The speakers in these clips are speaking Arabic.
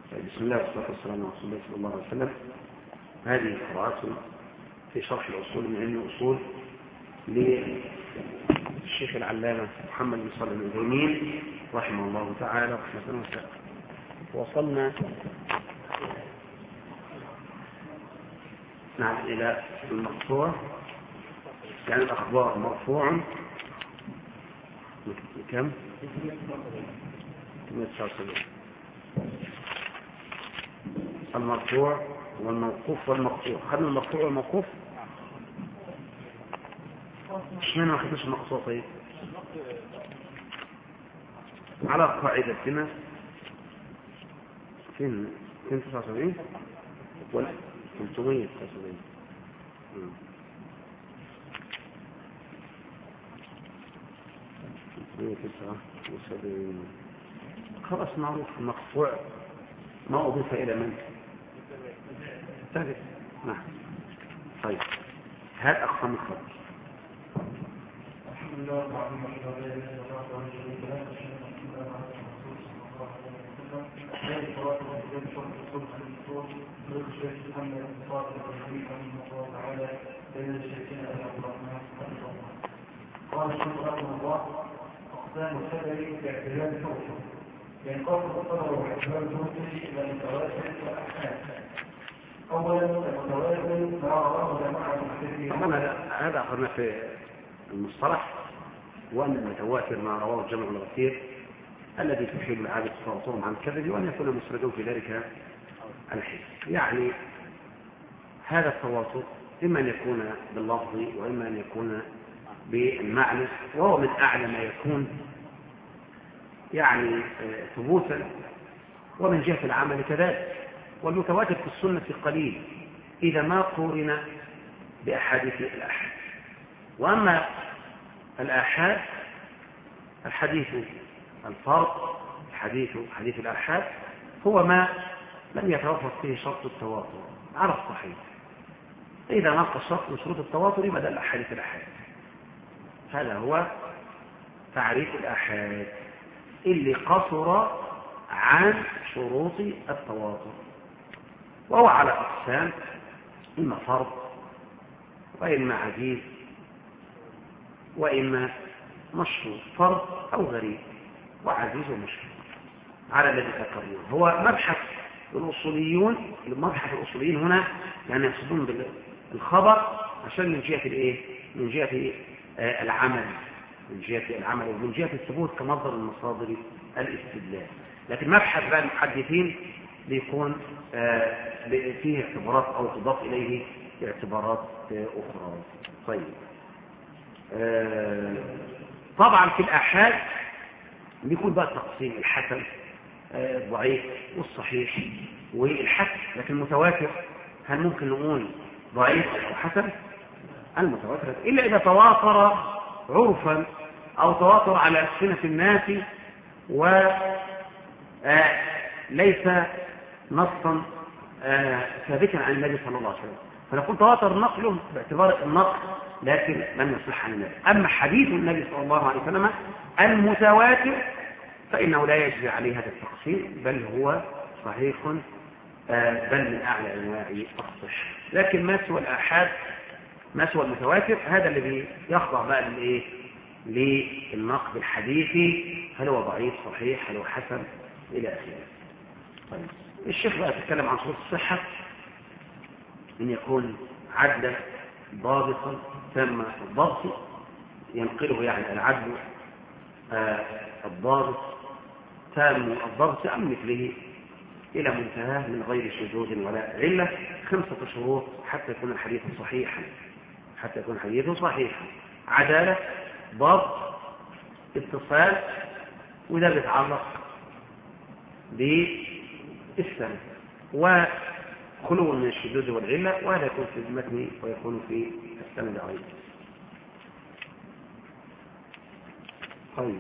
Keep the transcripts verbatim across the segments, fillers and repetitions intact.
بسم الله والصلاة والسلام على رسول الله صلى الله عليه وسلم. هذه قراءات في شرح الأصول من علم الأصول للشيخ العلامة محمد بن صالح العثيمين رحمه الله تعالى رحمة واسعة. وصلنا نعم إلى المقطوع، يعني الأخبار مرفوع كم؟ المرفوع والموقوف والمقطوع. خدنا المرفوع والموقوف، اشمعنى ما خدناش المقطوع؟ طيب على قاعدتنا فين فين تسعة وسبعين ولا ثلاثمية وتسعة وسبعين؟ ثلاثمية وتسعة وسبعين خلاص معروف. المقطوع ما أضيف إلى من؟ ثالث. نعم. طيب هذا أقسام الخبر. الحمد لله رب العالمين والصلاة والسلام على رسول الله. قال الشيخ رحمه الله: أقسام الخبر باعتبار الحكم، ينقسم الخبر باعتبار الحكم إلى متواتر وأحكام. أولا المتواتر ما رواه جماعة المحدثين. هذا أخذنا في المصطلح، وأن المتواتر ما رواه الجمع الغفير الذي تحيل العادة تواترهم عن الكذب، وأن يكون مسردون في ذلك الحس. يعني هذا التواتر إما أن يكون باللفظ وإما أن يكون بالمعنى، وهو من أعلى ما يكون يعني ثبوتا، ومن جهة العمل كذلك. والمتواتر في السنة قليل إذا ما قورن بأحاديث الآحاد. وأما الآحاد الحديث الفرد، الحديث حديث الآحاد هو ما لم يتوفر فيه شرط التواتر على الصحيح. إذا نقص شرط من شروط التواتر بدل الأحاديث الآحاد. هذا هو تعريف الآحاد اللي قصر عن شروط التواتر، وهو على أقسام: إما فرد، وإما عزيز، وإما مشهور. فرد أو غريب وعزيز ومشهور على الذي ذكرناه. هو مبحث الأصوليون، المبحث الأصوليين هنا يعني يقصدون بالخبر عشان من جهة الإيه؟ من جهة العمل، من جهة العمل ومن جهة الثبوت كمصدر من مصادر الاستدلال. لكن مبحث بقى المحدثين بيكون فيه اعتبارات أو تضاف إليه اعتبارات أخرى. طيب طبعا في الآحاد بيكون بقى تقسيم: الحسن، الضعيف، والصحيح، والحسن. لكن المتواتر هل ممكن نقول ضعيف أو حسن؟ المتواتر إلا إذا تواتر عرفا أو تواتر على ألسنة الناس وليس نصا ثابتا عن النبي صلى الله عليه وسلم، فنقول تواتر نقله باعتبار النقل لكن لم يصح عن النبي. أما حديث النبي صلى الله عليه وسلم المتواتر فإنه لا يجري عليه هذا التقسيم، بل هو صحيح، بل من أعلى أنواع الصحة. لكن ما سوى الآحاد، ما سوى المتواتر، هذا الذي يخضع بقى للإيه؟ للنقد الحديثي: هل هو ضعيف، صحيح، هل هو حسن، إلى آخره. طيب الشيخ بقى تتكلم عن شروط الصحة: أن يكون عدلا ضابطا تام الضبط، ينقله يعني العدل آه الضابط تام الضبط عن مثله إلى منتهاه من غير شذوذ ولا علة. خمسة شروط حتى يكون الحديث صحيحا، حتى يكون الحديث صحيحا: عدالة، ضبط، اتصال، وده بيتعلق بالسند، وخلو من الشذوذ والعلة، وهذا يكون في المتن ويكون في السند أيضا. طيب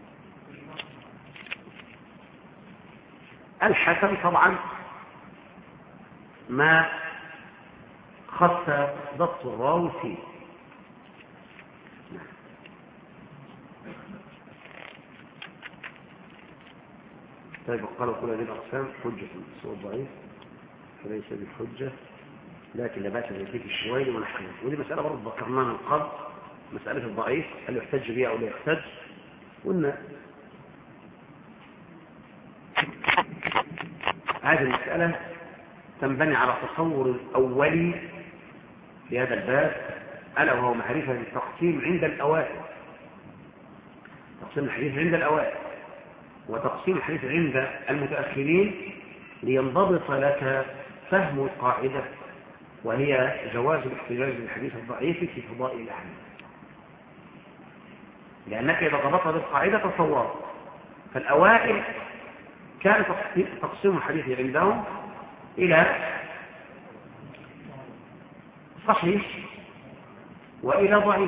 الحسن طبعا ما خص ضبط الراوي فيه. طيب قالوا كل هذه الأقسام حجة سوى الضعيف فليس بالحجة لكن لا بأس بذلك الشوائل ونحن. ودي مسألة برضه ذكرناها من قبل، مسألة الضعيف هل يحتج بها أو لا يحتج. قلنا هذه المسألة تنبني على تصور أولي في هذا الباب، ألا وهو معرفة التقسيم عند الأوائل. تقسيم الحديث عند الأوائل وتقسيم الحديث عند المتأخرين لينضبط لك فهم القاعدة، وهي جواز الاحتجاج بالحديث الضعيف في فضائل الأعمال. لأنك إذا ضبطت بالقاعدة تصورت. فالأوائل كان تقسيم الحديث عندهم إلى صحيح وإلى ضعيف،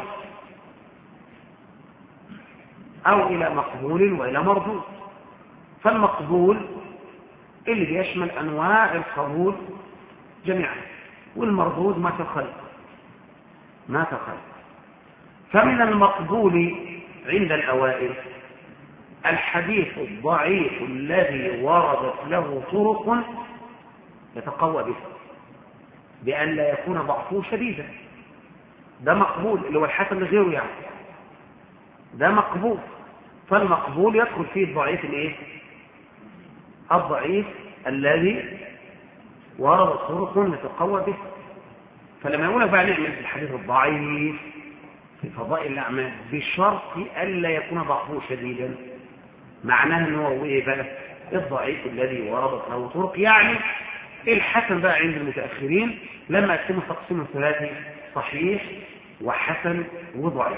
أو إلى مقبول وإلى مردود. فالمقبول اللي بيشمل أنواع القبول جميعا، والمردود ما تخل ما تخل. فمن المقبول عند الأوائل الحديث الضعيف الذي وردت له طرق يتقوى به بأن لا يكون ضعفه شديدا. ده مقبول، اللي هو الحسن لغيره يعني، ده مقبول. فالمقبول يدخل فيه الضعيف الايه؟ الضعيف الذي ورد طرق يتقوى به. فلما يقول لك بقى نعمل في الحديث الضعيف في فضائل الأعمال بشرط ألا يكون ضعفه شديدا، معناه أنه هو إيه بقى؟ الضعيف الذي وردت له طرق. يعني الحسن بقى عند المتأخرين لما يقسموا تقسيم الثلاثي صحيح وحسن وضعيف.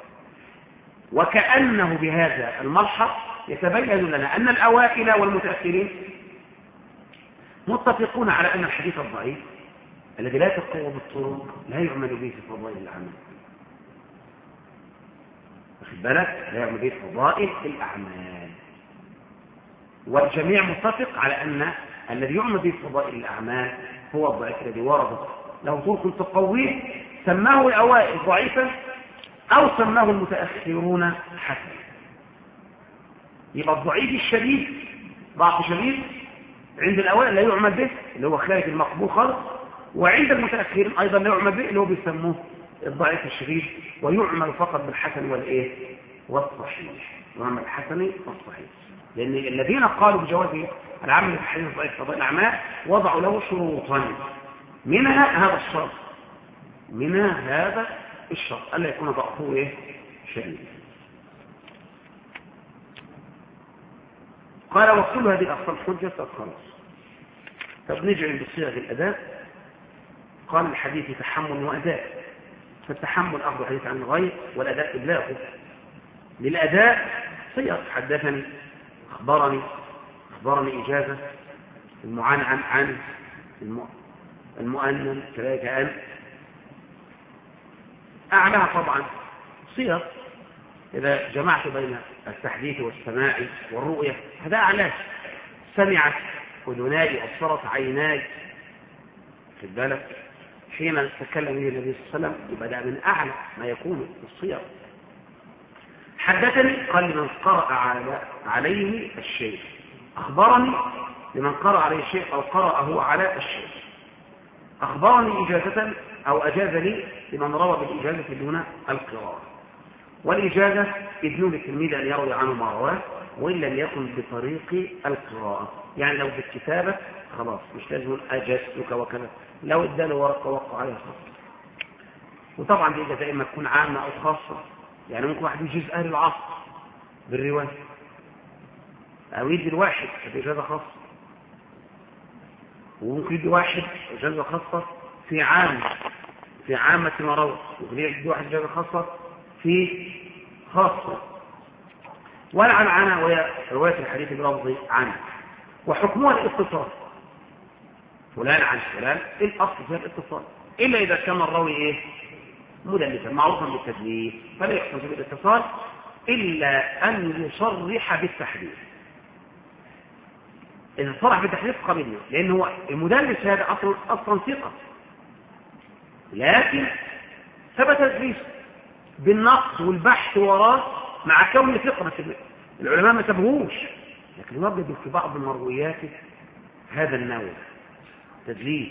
وكأنه بهذا الملحق يتبين لنا أن الأوائل والمتأخرين متفقون على أن الحديث الضعيف الذي لا يتقوى بالطرق لا يعمل به في فضائل الأعمال. واخد بالك؟ لا يعمل به في فضائل الأعمال. والجميع متفق على أن الذي يعمل به في فضائل الأعمال هو الضعيف الذي ورد له طرق تقويه، سماه الأوائل ضعيفا أو سماه المتأخرون حسنا. يبقى الضعيف الشديد ضعف شديد عند الأوائل لا يعمل به اللي هو خارج المقبول خالص، وعند المتأخرين أيضا لا يعمل به اللي هو بيسموه الضعيف الشديد، ويعمل فقط بالحسن والإيه والصحيح. يعمل الحسن والصحيح، لأن الذين قالوا بجواز العمل في الحديث الضعيف فضائل الأعمال وضعوا له شروطا، منها هذا الشرط منها هذا الشرط ألا يكون ضعفه إيه شديد. قال وكل هذه الأقسام حجة خلاص. طب نجعل بصيغة الأداء. قال الحديث تحمل وأداء، فالتحمل أخذ الحديث عن الغير والأداء إبلاغه. للأداء صيغ حدثني أخبرني أخبرني إجازة، المعان عن عن المؤنن كذلك أن. أعلاها طبعا صيغ إذا جمعت بين التحديث والسماع والرؤية، هذا أعلاه. سمعت أذناي أبصرت عيناي. في بالك حين تكلم به النبي صلى الله عليه وسلم يبدأ من أعلى ما يكون الصيغ. حدثني قال لمن قرأ على عليه الشيء، أخبرني لمن قرأ عليه الشيء أو قرأه على الشيء، أخبرني إجازة أو أجاز لي لمن روى بالإجازة دون القراءة. والإجازة إذن للتلميذ أن يروي عنه ما رواه وإن لم يكن بطريق القراءة. يعني لو بالكتابة خلاص مش لازم أجازتك وكذا، لو اداله ورقة وقع عليها خاصة. وطبعا دي إجازة إما تكون عامة أو خاصة، يعني ممكن واحد يجيز أهل العصر بالرواية أو يدي الواحد بإجازة خاصة، وممكن يدي واحد إجازة خاصة في عامة في عامة ما روى، وممكن يدي واحد إجازة خاصة في خاصة. والعنعنة وهي رواية الحديث بلفظ عنه، وحكمها الاتصال، فلان عن فلان الأصل فيها الاتصال، إلا إذا كان الراوي إيه مدلسا معروفا بالتدليس فلا يحكم بالاتصال إلا أن يصرح بالتحديث. إذا صرح بالتحديث قبلنا، لأنه المدلس هذا أصلا أصلا ثقة، لكن ثبت تدليس بالنقص والبحث وراه مع كون ثقة، بس العلماء ما سبهوش، لكن وجدوا في بعض مروياته هذا النوع تدليس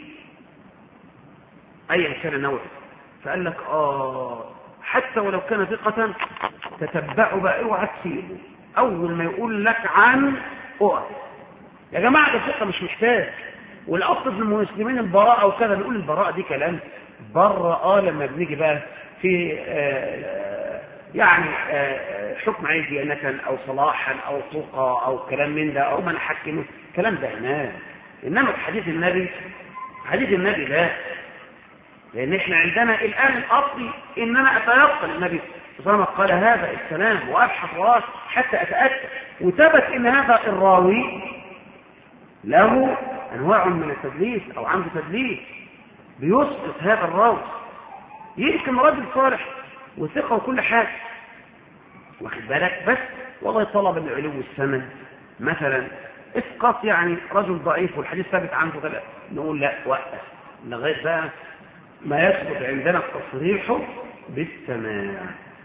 أي كان نوعه، فقال لك آه حتى ولو كان ثقة تتبعوا بقى، اوعى تسيبه، أول ما يقول لك عن اقف. يا جماعة ده ثقة مش محتاج، والأصل في المسلمين البراءة وكذا، بنقول البراءة دي كلام بره. آه لما بنيجي بقى في آه يعني آه حكم عين ديانة أو صلاحا أو ثقة أو كلام من ده أو من حكمه، كلام ده هنا. إنما في حديث النبي، حديث النبي لا، لأن إحنا عندنا الآن الأصل إن أنا أتيقن النبي صلى الله عليه وسلم قال هذا الكلام وأبحث وراه حتى أتأكد، وثبت إن هذا الراوي له أنواع من التدليس أو عنده تدليس بيسقط هذا الراوي. يمكن رجل صالح وثقة وكل حاجة، واخد بالك، بس والله طلب العلو السمن مثلا اسقط يعني رجل ضعيف والحديث ثابت عنده كده، نقول لا وقف لغاية بقى ما يثبت عندنا التصريح بالسماع.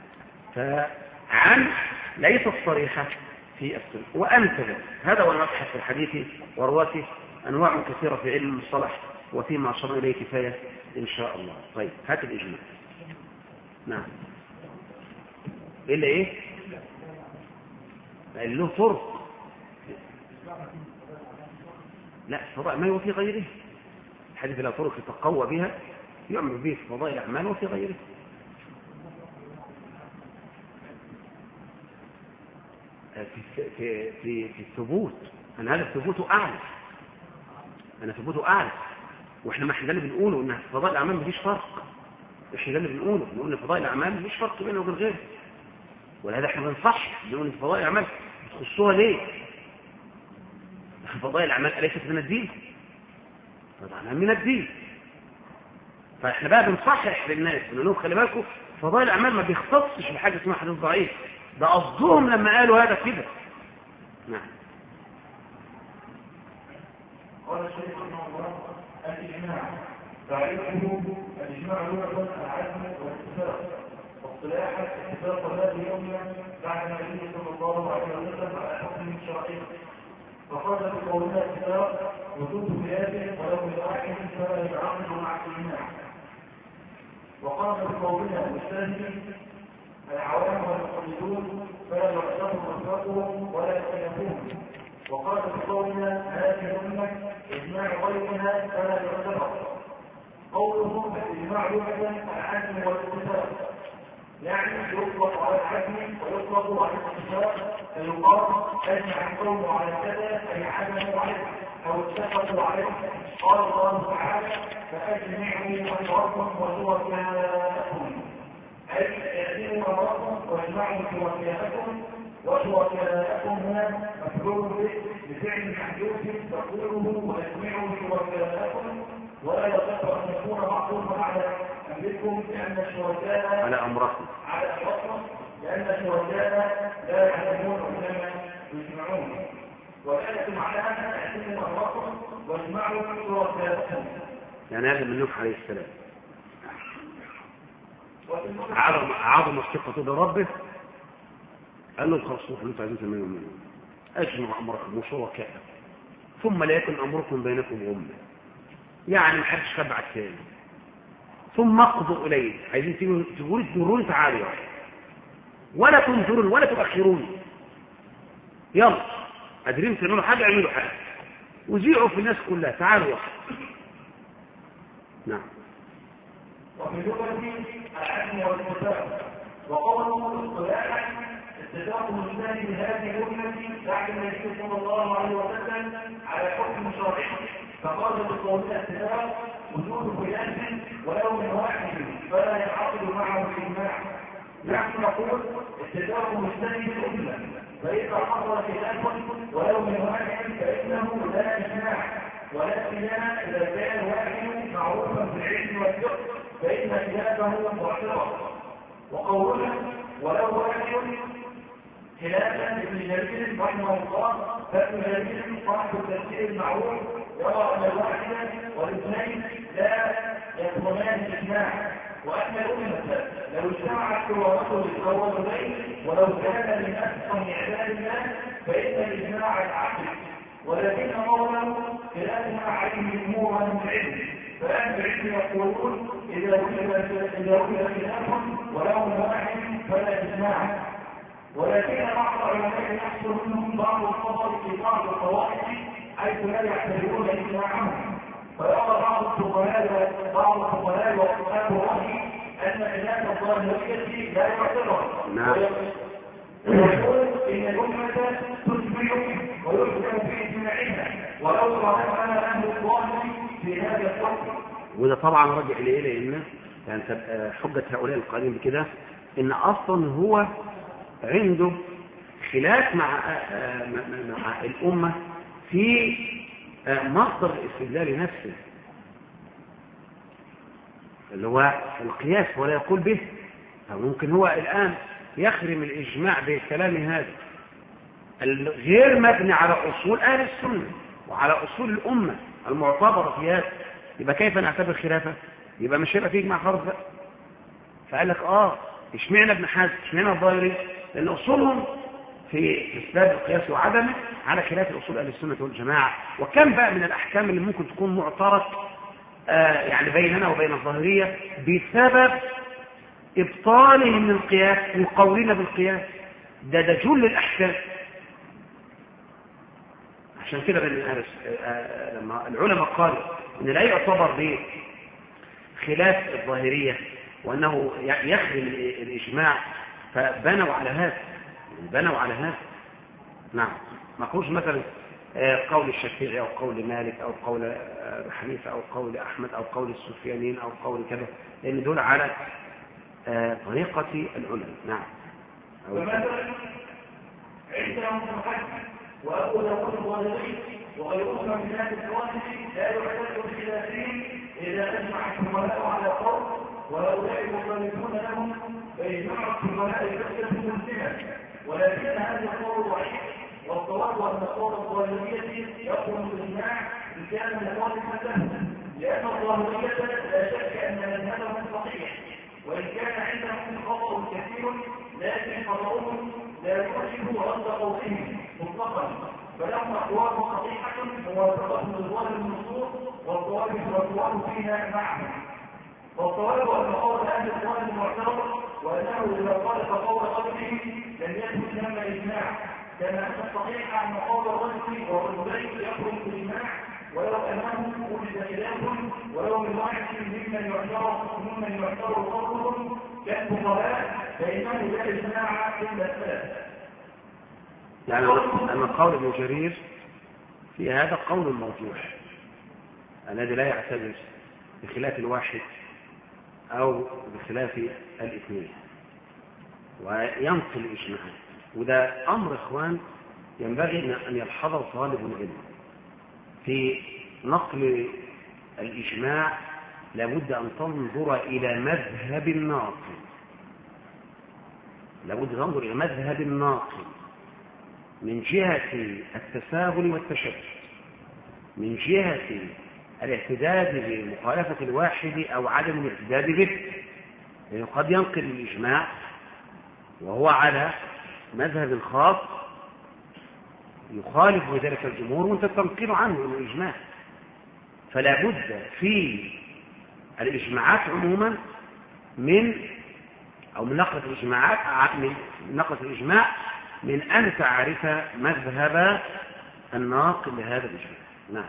فعن ليست صريحة في السنة وأمثلة. هذا هو المبحث في الحديث ورواته أنواع كثيرة في علم المصطلح، وفيما أشرنا إليه كفاية إن شاء الله. طيب هات الإجماع. نعم إلا إيه؟ قال له فرق. لا فضاء ما هو في غيره، الحديث لا طرق يتقوى بها يعمل به في فضائل الأعمال وفي غيره. في في في, في الثبوت، أنا هذا الثبوت أعلى، أنا ثبوته أعلى، وإحنا ما إحنا اللي بنقوله إن في فضائل الأعمال مفيش فرق، إحنا اللي بنقوله بنقول إن فضائل الأعمال مفيش فرق بينه وبين غيره، ولهذا إحنا بنصح بنقول إن فضائل الأعمال بتخصوها ليه؟ فضائل الأعمال أليست من الدين؟ طبعا من الدين. فإحنا بقى بنصحح للناس بنقول لهم خلي بالكم فضائل الأعمال ما بيختصش بحاجة اسمها حديث ضعيف، ده قصدهم لما قالوا هذا كده. نعم. قال الشيخ رحمه الله الإجماع تعريفه الإجماع لغة العزم والاتفاق، واصطلاحا اتفاق هذه الأمة بعد النبي صلى الله عليه وسلم على حكم شرعي. فقال في قولنا اتفاق وجود خلاف ولو لواحد فلا يتعارض مع الإجماع. وقال في قولنا مجتهد العوام والمقلدون فلا يعتبر مطلقهم ولا يختلفون. وقال في قولنا هذه الأمة إجماع غيرها فلا يعتبر. قولهم الإجماع لغة العزم والاتفاق، يعني يطلق على العزم ويطلق على الاتفاق، فيقال أجمع القوم على كذا أي عزموا عليه أو اتفقوا عليه. قال الله تعالى فأجمعوا أمركم وشركاءكم، أي اعزموا أمركم واجمعوا شركاءكم. وشركاءكم هنا مفعول به بفعل محذوف تقوله واجمعوا شركاءكم، ولا يصح ان يكون معطوفا على امركم لان الشركاء على امركم على امركم لان الشركاء لا يعلمون انما يجمعون، ولكن على ان تعلموا امركم واجمعوا شركاءكم. يعني هذا من نوح عليه السلام عظم عظم الثقة بربه، قال له خلاص روحوا انتوا عايزين تعملوا منه اجمعوا امركم وشركاءكم ثم لا يكن امركم بينكم غمه، يعني ما حدش تبع الثاني، ثم اقضوا اليه، عايزين تقولوا تجروني تعالوا ولا تنظرون ولا تؤخرون، يلا قادرين تعملوا حاجه اعملوا حاجه وزيعوا في الناس كلها تعالوا يلا. نعم. وفي لغه العزم والاتفاق. وقوله اصطلاحا اتفاق المجتهد بهذه الأمة بعد النبي صلى الله عليه وسلم على حكم شرعي. فقال بقولنا اتفاق وجود خلاف ولو من واحد فلا ينعقد معه الإجماع. نحن نقول اتفاق مجتهد الأمة، فإذا حصل خلاف ولو من واحد فإنه لا إجماع، ولكن إذا كان واحد معروفا بالعلم والفقه فإن خلافه معتبر. وقولنا ولو واحد خلافا ابن جرير رحمه الله، فابن جرير صاحب التفسير المعروف يرى ان الواحد والاثنين لا يكونان اجماع، وأن الأمة لو اجتمعت ورسل الأولين ولو كان من أحسن عباد الله فإن الإجماع العقل، ولكن قوله خلافنا عليه جمهور العلم، فأهل العلم يقولون إذا وجد إذا وجد خلاف ولهم واحد فلا إجماع، ولكن بعض العلماء يحصل منهم بعض الخطأ في بعض الطوائف حيث لا يعتبرون إجماعهم، فيرى بعض الفقهاء بعض الفقهاء واصحاب الرأي أن خلاف الظاهرية لا يعتبر، ويقول إن الأمة تجمع ويحكم في إجماعها ولو رأينا أهل الظاهر في هذا الحكم. وده طبعا رجع إليه لأن يعني حجة هؤلاء القائلين بكده إن أصلا هو عنده خلاف مع مع الأمة في مصدر الاستدلال نفسه اللي هو القياس ولا يقول به، أو ممكن هو الآن يخرم الإجماع بالكلام هذا غير مبني على أصول أهل السنة وعلى أصول الأمة المعتبرة في هذا، يبقى كيف نعتبر خلافه؟ يبقى مش هيبقى فيه إجماع خالص بقى. فقال لك آه اشمعنى ابن حزم اشمعنى الظاهري؟ لأن أصولهم في إثبات القياس وعدمه على خلاف الأصول أهل السنة والجماعة. وكم بقى من الأحكام اللي ممكن تكون معترض آه يعني بيننا وبين الظاهرية بسبب إبطالهم للقياس وقولنا بالقياس، ده ده جل الأحكام. عشان كده آه لما العلماء قالوا إن لا يعتبر بخلاف الظاهرية وأنه يخدم الإجماع فبنوا على هذا بنوا على هذا نعم، ما قولش مثلا قول الشافعي أو قول مالك أو قول حنيفة أو قول أحمد أو قول السفيانين أو قول كذا، لأن دول على طريقة العلماء. نعم. فمثلا عندهم الحج وأبو داود الظاهري وغيرهم من الناس الواحد لا يعتبر الخلافين إذا أجمع الفقهاء على قول وهؤلاء مخالفون لهم فيجمع الفقهاء الفقه المسلمة، ولكن هذا القول ضعيف، والصواب أن قول الظاهرية يقوم بالإجماع إن كان مخالفا له، لأن الظاهرية لا شك أن مذهبهم صحيح وإن كان عندهم خطأ كثير، لكن خطأهم لا يوجب رد قولهم مطلقا، فلهم أقوال صحيحة موافقة لظاهر النصوص والصواب والصواب فيها معهم. والصواب أن قول أهل الظاهر معتبر، وأنه إذا خالف قول قبله لم يثبت لما إجماع، كما أن الصحيح أن قول الرجل والرجلين يخرج بالإجماع ولو أنهم وجد خلاف ولو من واحد ممن يعتبر ممن يعتبر قولهم كالفقهاء فإنه لا إجماع إلا الثلاث. يعني أن قول ابن جرير في هذا قول مرجوح الذي لا يعتبر بخلاف الواحد أو بخلاف الاثنين وينقل الإجماع، وده أمر إخوان ينبغي أن يلحظه طالب العلم في نقل الإجماع. لابد أن تنظر إلى مذهب الناقل، لابد أن تنظر إلى مذهب الناقل من جهة التساهل والتشدد، من جهة الاعتداد بمخالفة الواحد أو عدم الاعتداد به، لأنه قد ينقل الإجماع وهو على مذهب خاص يخالف بذلك الجمهور وانت تنقل عنه الإجماع. فلا بد في الإجماعات عموما من أو من نقلة الإجماعات من نقلة الإجماع من أن تعرف مذهب الناقل لهذا الإجماع. نعم.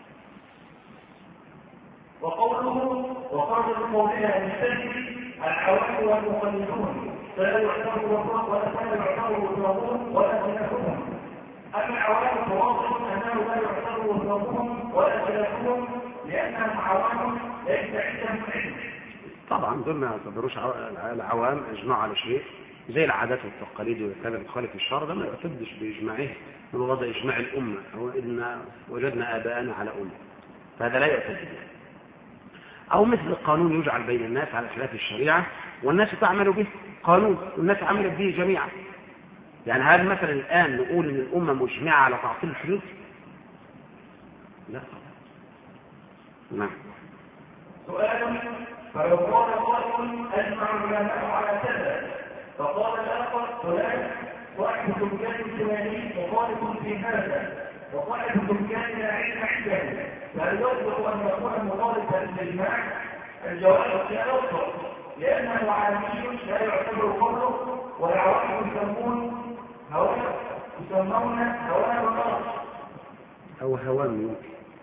وقوله وقال قولها المستجد العوام والمقلدون فلا يعتبر وفاق ولا فلا يعتبر وفاقهم ولا خلافهم. أما العوام فواضح أنه لا يعتبر وفاقهم ولا خلافهم لأنهم عوام ليس عندهم علم. طبعا دول ما يعتبروش العوام اجماع على شيء زي العادات والتقاليد وكذا بتخالف الشرع، ده ما يعتدش باجماعه من وضع اجماع الامه او ان وجدنا اباءنا على امه، فهذا لا يعتد به. او مثل القانون يجعل بين الناس على خلاف الشريعه والناس تعمل به قانون والناس عملت به جميعا. يعني هل مثلا الان نقول ان الامه مجمعه على تعطيل الحدود؟ لا. نعم. سؤال فلو قال قائل أجمع العلماء على كذا، فقال الآخر فلان صاحب الدكان الفلاني مخالف في هذا، وصاحب الدكان لا علم عنده، فهل يصدق أن يكون مخالفا للإجماع؟ الجواب لا يصدق، لأنه عالمي لا يعتبر قوله، والعوام يسمون هواه يسمون هواه الأرض أو هوام يمكن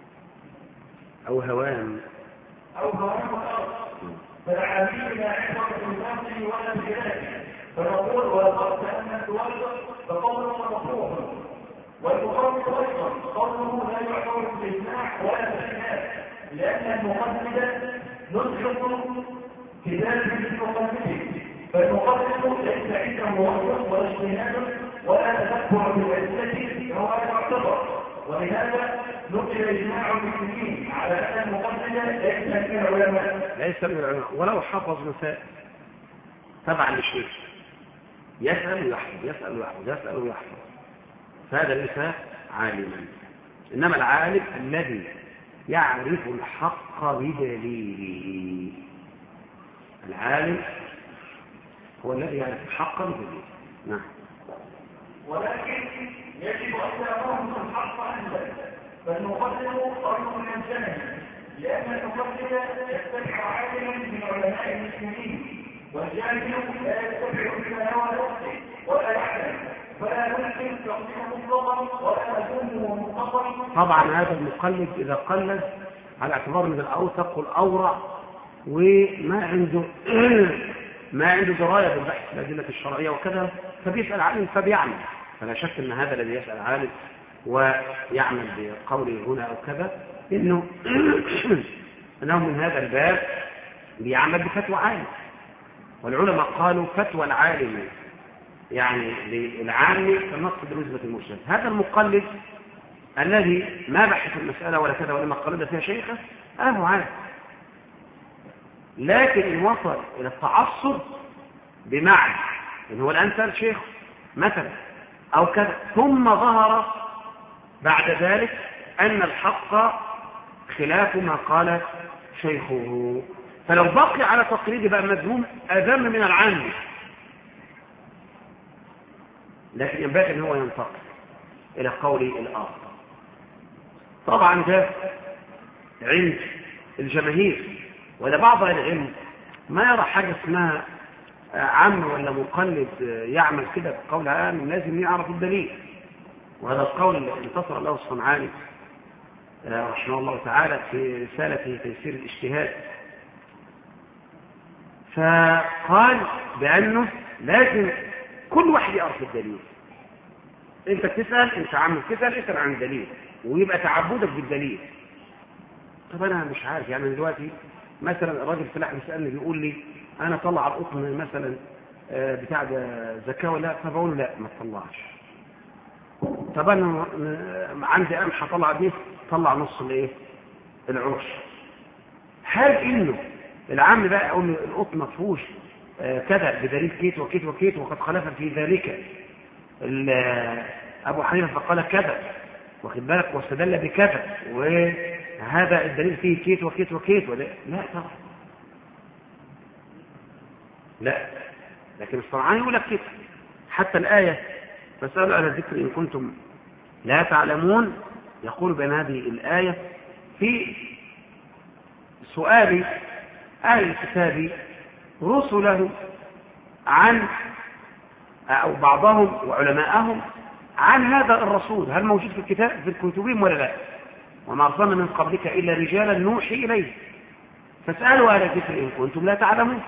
أو هوام أو هواه الأرض، فالعالمي لا يعتبر في الباطل ولا بخلافه، فنقول ولقد تأملت وجهه فقوله مطروح، والمخالف أيضا قوله لا يعتبر في الإجماع ولا بخلاف، لأن المقلد نسخة كتاب المقلد، فالمقلد ليس عنده وجه ولا اجتهاد ولا تتبع بالأدلة فهو لا يعتبر، ولهذا نقل إجماع المسلمين على أن المقلد ليس من العلماء ليس من العلماء ولو حفظ مسائل تبع للشيخ، يسأل ويحفظ يسأل ويحفظ يسأل ويحفظ، فهذا ليس عالما. إنما العالم الذي يعرف الحق بدليله، العالم هو الذي يعرف الحق بدليله. نعم. ولكن يجب أن يفهم الحق عنده، فالمقدم خير من الجنة، لأن المقدم يتبع عالما من علماء المسلمين، والجاهل لا يتبع بما هو نفسه ولا يعلم، فلا يمكن تقديمه مطلقا ولا يكونه مطلقا. طبعا هذا المقلد إذا قلد على اعتبار من الأوثق والأورع وما عنده ما عنده دراية بالبحث الأدلة الشرعية وكذا، فبيسأل عالم فبيعمل، فلا شك أن هذا الذي يسأل عالم ويعمل بقوله هنا أو كذا إنه أنه من هذا الباب بيعمل بفتوى عالم. والعلماء قالوا فتوى العالم يعني للعام كالنص بنسبة المجتهد. هذا المقلد الذي ما بحث المسألة ولا كذا ولما قلد فيها شيخه أهو عالم، لكن إن وصل إلى التعصب بمعنى إن هو الآن سأل شيخ مثلا أو كذا، ثم ظهر بعد ذلك أن الحق خلاف ما قال شيخه، فلو بقي على تقليد بقى مذموم أذم من العام، لكن ينبغي أن هو ينتقل إلى قول الآخر. طبعا ده عند الجماهير، ولا بعض العلم ما يرى حاجة اسمها عام ولا مقلد يعمل كده بقول عام، لازم يعرف الدليل. وهذا القول اللي انتصر له الصنعاني رحمه الله تعالى في رسالته تيسير الاجتهاد، فقال بأنه لازم كل واحد يعرف الدليل. انت تسأل، انت عم تسأل اسأل عن الدليل ويبقى تعبدك بالدليل. طب انا مش عارف، يعني دلوقتي مثلا الراجل فلاح بيسألني بيقول لي انا طلع القطن مثلا بتاع ده زكاة ولا لا، فبقول له لا ما تطلعش. طب انا عندي قمح طلع دي، طلع نص الايه العرش. هل انه العام بقى اقول له القطن ما فيهوش كذا بدليل كيت وكيت وكيت وقد خلف في ذلك ابو حنيفه فقال كذا واخد بالك واستدل بكذا وهذا الدليل فيه كيت وكيت وكيت ولا لا؟ طبعا لا. لكن الصنعاني يقول لك كده حتى الآية فاسألوا على الذكر إن كنتم لا تعلمون، يقول بين هذه الآية في سؤال أهل الكتاب رسلهم عن أو بعضهم وعلماءهم عن هذا الرسول، هل موجود في الكتاب في كتبهم ولا لا؟ وما أرسلنا من قبلك إلا رجالا نوحي إليه فاسألوا أهل الذكر إن كنتم لا تعلمون.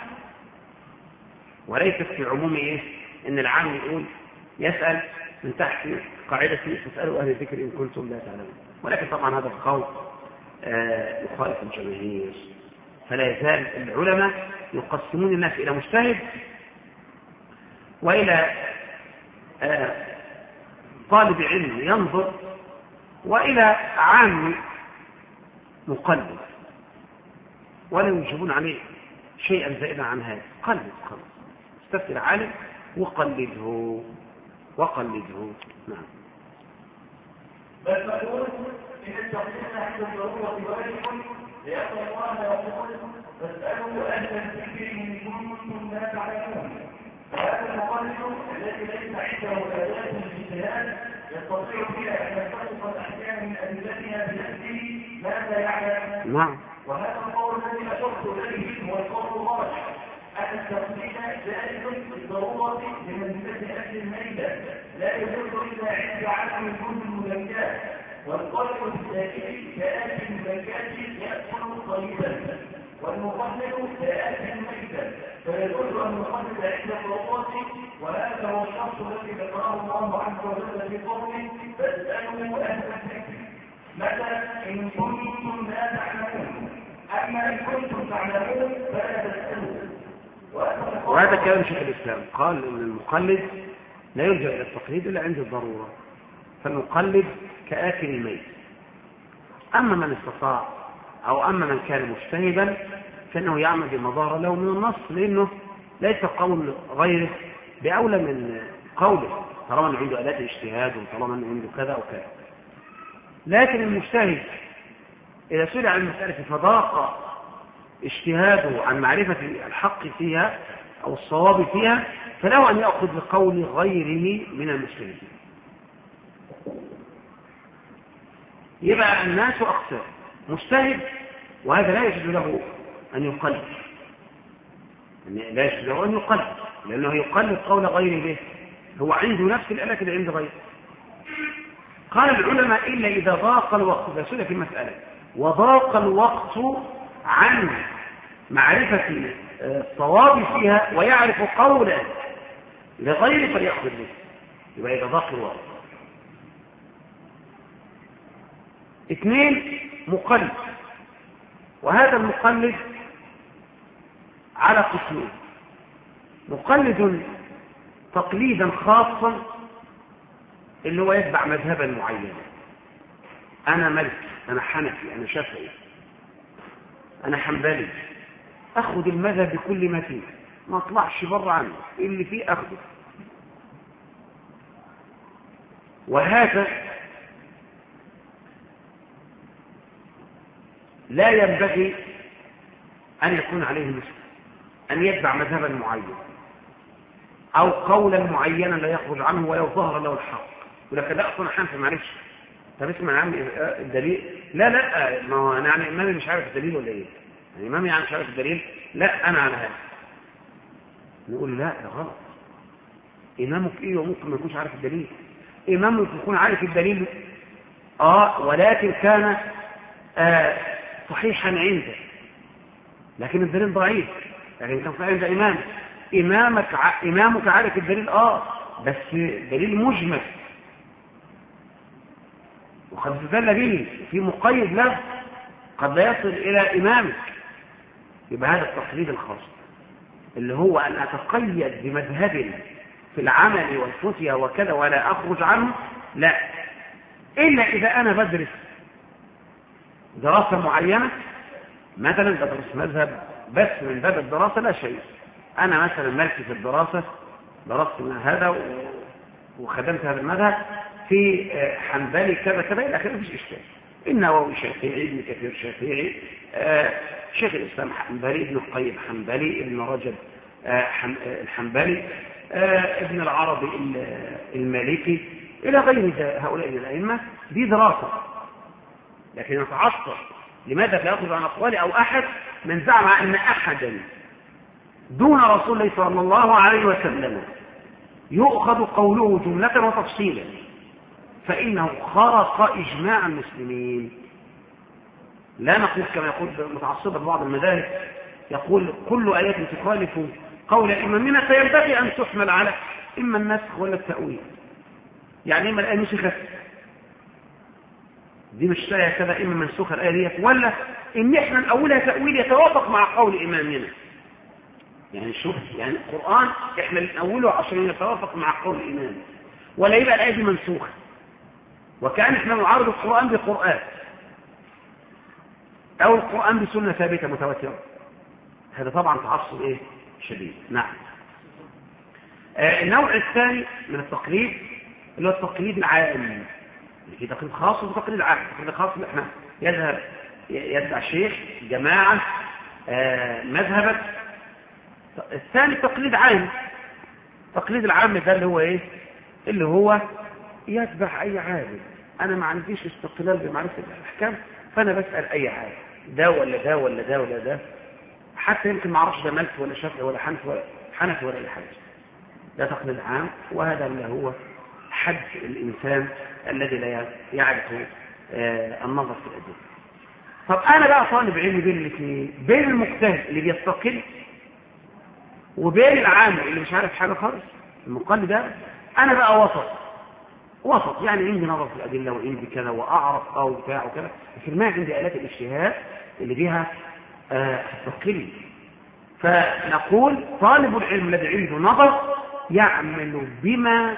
وليست في عموم إيه إن العام يقول يسأل من تحت قاعدة فاسألوا أهل الذكر إن كنتم لا تعلمون، ولكن طبعا هذا القول آه يخالف الجماهير. فلا يزال العلماء يقسمون الناس إلى مجتهد وإلى آه طالب علم ينظر وإلى عام مقلد، ولا يجيبون عليه شيئا زائدا عن هذا. قلد قلد استفتي العالم وقلده وقلده. نعم. بل تقول إن التقليد عند الضرورة واجب لأن الله يقول فاسألوا أهل الذكر إن كنتم لا تعلمون. وهذا المقلد الذي ليس عنده آلات الاجتهاد يستطيع فيها أن يستنبط الأحكام من أدلتها بنفسه ما لا يعلم. نعم. وهذا القول الذي أشرت إليه هو القول الراجح أن التقليد جائز بالضرورة لمنزلة أهل الميدة لا يجوز إلا عند عدم كل الملكات، والقلب السائل كآت الملكات يأكل طيبا، والمقلد كآت الميتة فيجوز أن يقلد عند الضرورة. وهذا هو الشرط الذي ذكره الله عز وجل في قوله فاسألوا أهل الذكر مثلا إن كنتم لا تعلمون، أما إن كنتم تعلمون فلا تسألوا. وهذا كلام شيخ الإسلام، قال إن المقلد لا يلجأ إلى التقليد إلا عند الضرورة، فالمقلد كآكل الميت. أما من استطاع أو أما من كان مجتهدا فإنه يعمل بما ظهر له من النص، لأنه ليس قول غيره بأولى من قوله طالما أنه عنده آلات الاجتهاد وطالما أنه عنده كذا أو كذا. لكن المجتهد إذا سئل عن المسألة فضاق اجتهاده عن معرفة الحق فيها أو الصواب فيها فله أن يأخذ بقول غيره من المجتهدين. يبقى الناس أقسام: مجتهد وهذا لا يجوز له أن يقلد، لا يجوز له أن يقلد لأنه يقلد قول غيره به، هو عنده نفس الآلات اللي عند غيره. قال العلماء إلا إذا ضاق الوقت، فسئل في المسألة وضاق الوقت عن معرفة الصواب فيها ويعرف قولا لغيره فليأخذ به، يبقى إذا ضاق الوقت. اثنين: مقلد، وهذا المقلد على قسمين: مقلد تقليدا خاصا اللي هو يتبع مذهبا معينا، أنا مالكي، أنا حنفي، أنا شافعي، أنا حنبلي، أخذ المذهب بكل ما فيه، ما أطلعش بره عنه، اللي فيه أخذه. وهذا لا ينبغي أن يكون عليه مسلم، أن يتبع مذهبا معينا أو قولا معينا لا يخرج عنه ولو ظهر له الحق. ولكن لا أكون حنفي معلش، طب اسمع يا عم الدليل، لا لا ما هو أنا يعني إمامي مش عارف الدليل ولا إيه؟ يعني إمامي يعني مش عارف الدليل، لا أنا على هذا. نقول لا يا غلط، إمامك إيه وممكن ما يكونش عارف الدليل، إمامك يكون عارف الدليل آه ولكن كان آه صحيحا عنده لكن الدليل ضعيف، لكن كان عند إمام إمامك ع... إمامك عارف الدليل آه بس دليل مجمل وقد استدل به في مقيد له قد لا يصل إلى إمامك. يبقى هذا التقليد الخاص اللي هو أن أتقيد بمذهب في العمل والفتية وكذا ولا أخرج عنه، لا، إلا إذا أنا بدرس دراسة معينة، مثلا بدرس مذهب بس من باب الدراسة لا شيء، أنا مثلا مالكي في الدراسة درست من هذا وخدمت هذا المذهب، في حنبلي كذا كذا إلى آخره، مفيش إشكال. النووي شافعي، ابن كثير شافعي، آه شيخ الإسلام حنبلي، ابن القيم حنبلي، ابن رجب آه الحنبلي، آه ابن العربي المالكي، إلى غير هؤلاء من الأئمة. دي دراسة، لكن نتعصر لماذا لا يأخذ عن أقوال أو أحد من زعم أن أحدا دون رسول الله صلى الله عليه وسلم يؤخذ قوله جملة وتفصيلا، فإنه خرق إجماع المسلمين. لا نقول كما يقول متعصبة بعض المذاهب، يقول كل آية تخالف قول إمامنا فينبغي أن تحمل على إما النسخ ولا التأويل. يعني إما الآية نسخت دي مش آية كذا، إما منسوخة الآية دي، ولا إن إحنا نأولها تأويل يتوافق مع قول إمامنا. يعني شوف، يعني القرآن إحنا نأوله عشان يتوافق مع قول الإمام، ولا يبقى الآية دي منسوخة وكأن إحنا نعارض القرآن بقرآن أو القرآن بسنة ثابتة متواترة. هذا طبعا تعصب إيه شديد. نعم. آه النوع الثاني من التقليد اللي هو التقليد العام، في تقليد خاص وتقليد عام. التقليد الخاص اللي احنا يذهب يتبع شيخ جماعة آه مذهبا. الثاني تقليد عام. تقليد العام ده اللي هو ايه؟ اللي هو يتبع اي عالم. انا ما عنديش استقلال بمعرفة الاحكام، فانا بسأل اي عالم ده ولا ده ولا ده ولا ده، حتى يمكن ما اعرفش ده مالك ولا شافعي ولا حنفي ولا حنفي ولا اي حاجه. ده تقليد عام، وهذا اللي هو حد الانسان الذي لا يعرف آه النظر في الادله. طب انا بقى طالب علم بين الاثنين، بين المجتهد اللي بيستقل وبين العام اللي مش عارف حاجه خالص المقلد ده. انا بقى وسط وسط، يعني عندي نظر في الادله وعندي كذا واعرف او بتاع وكذا، لكن ما عندي الات الاجتهاد اللي بيها استقل. فنقول طالب العلم الذي عنده نظر يعمل بما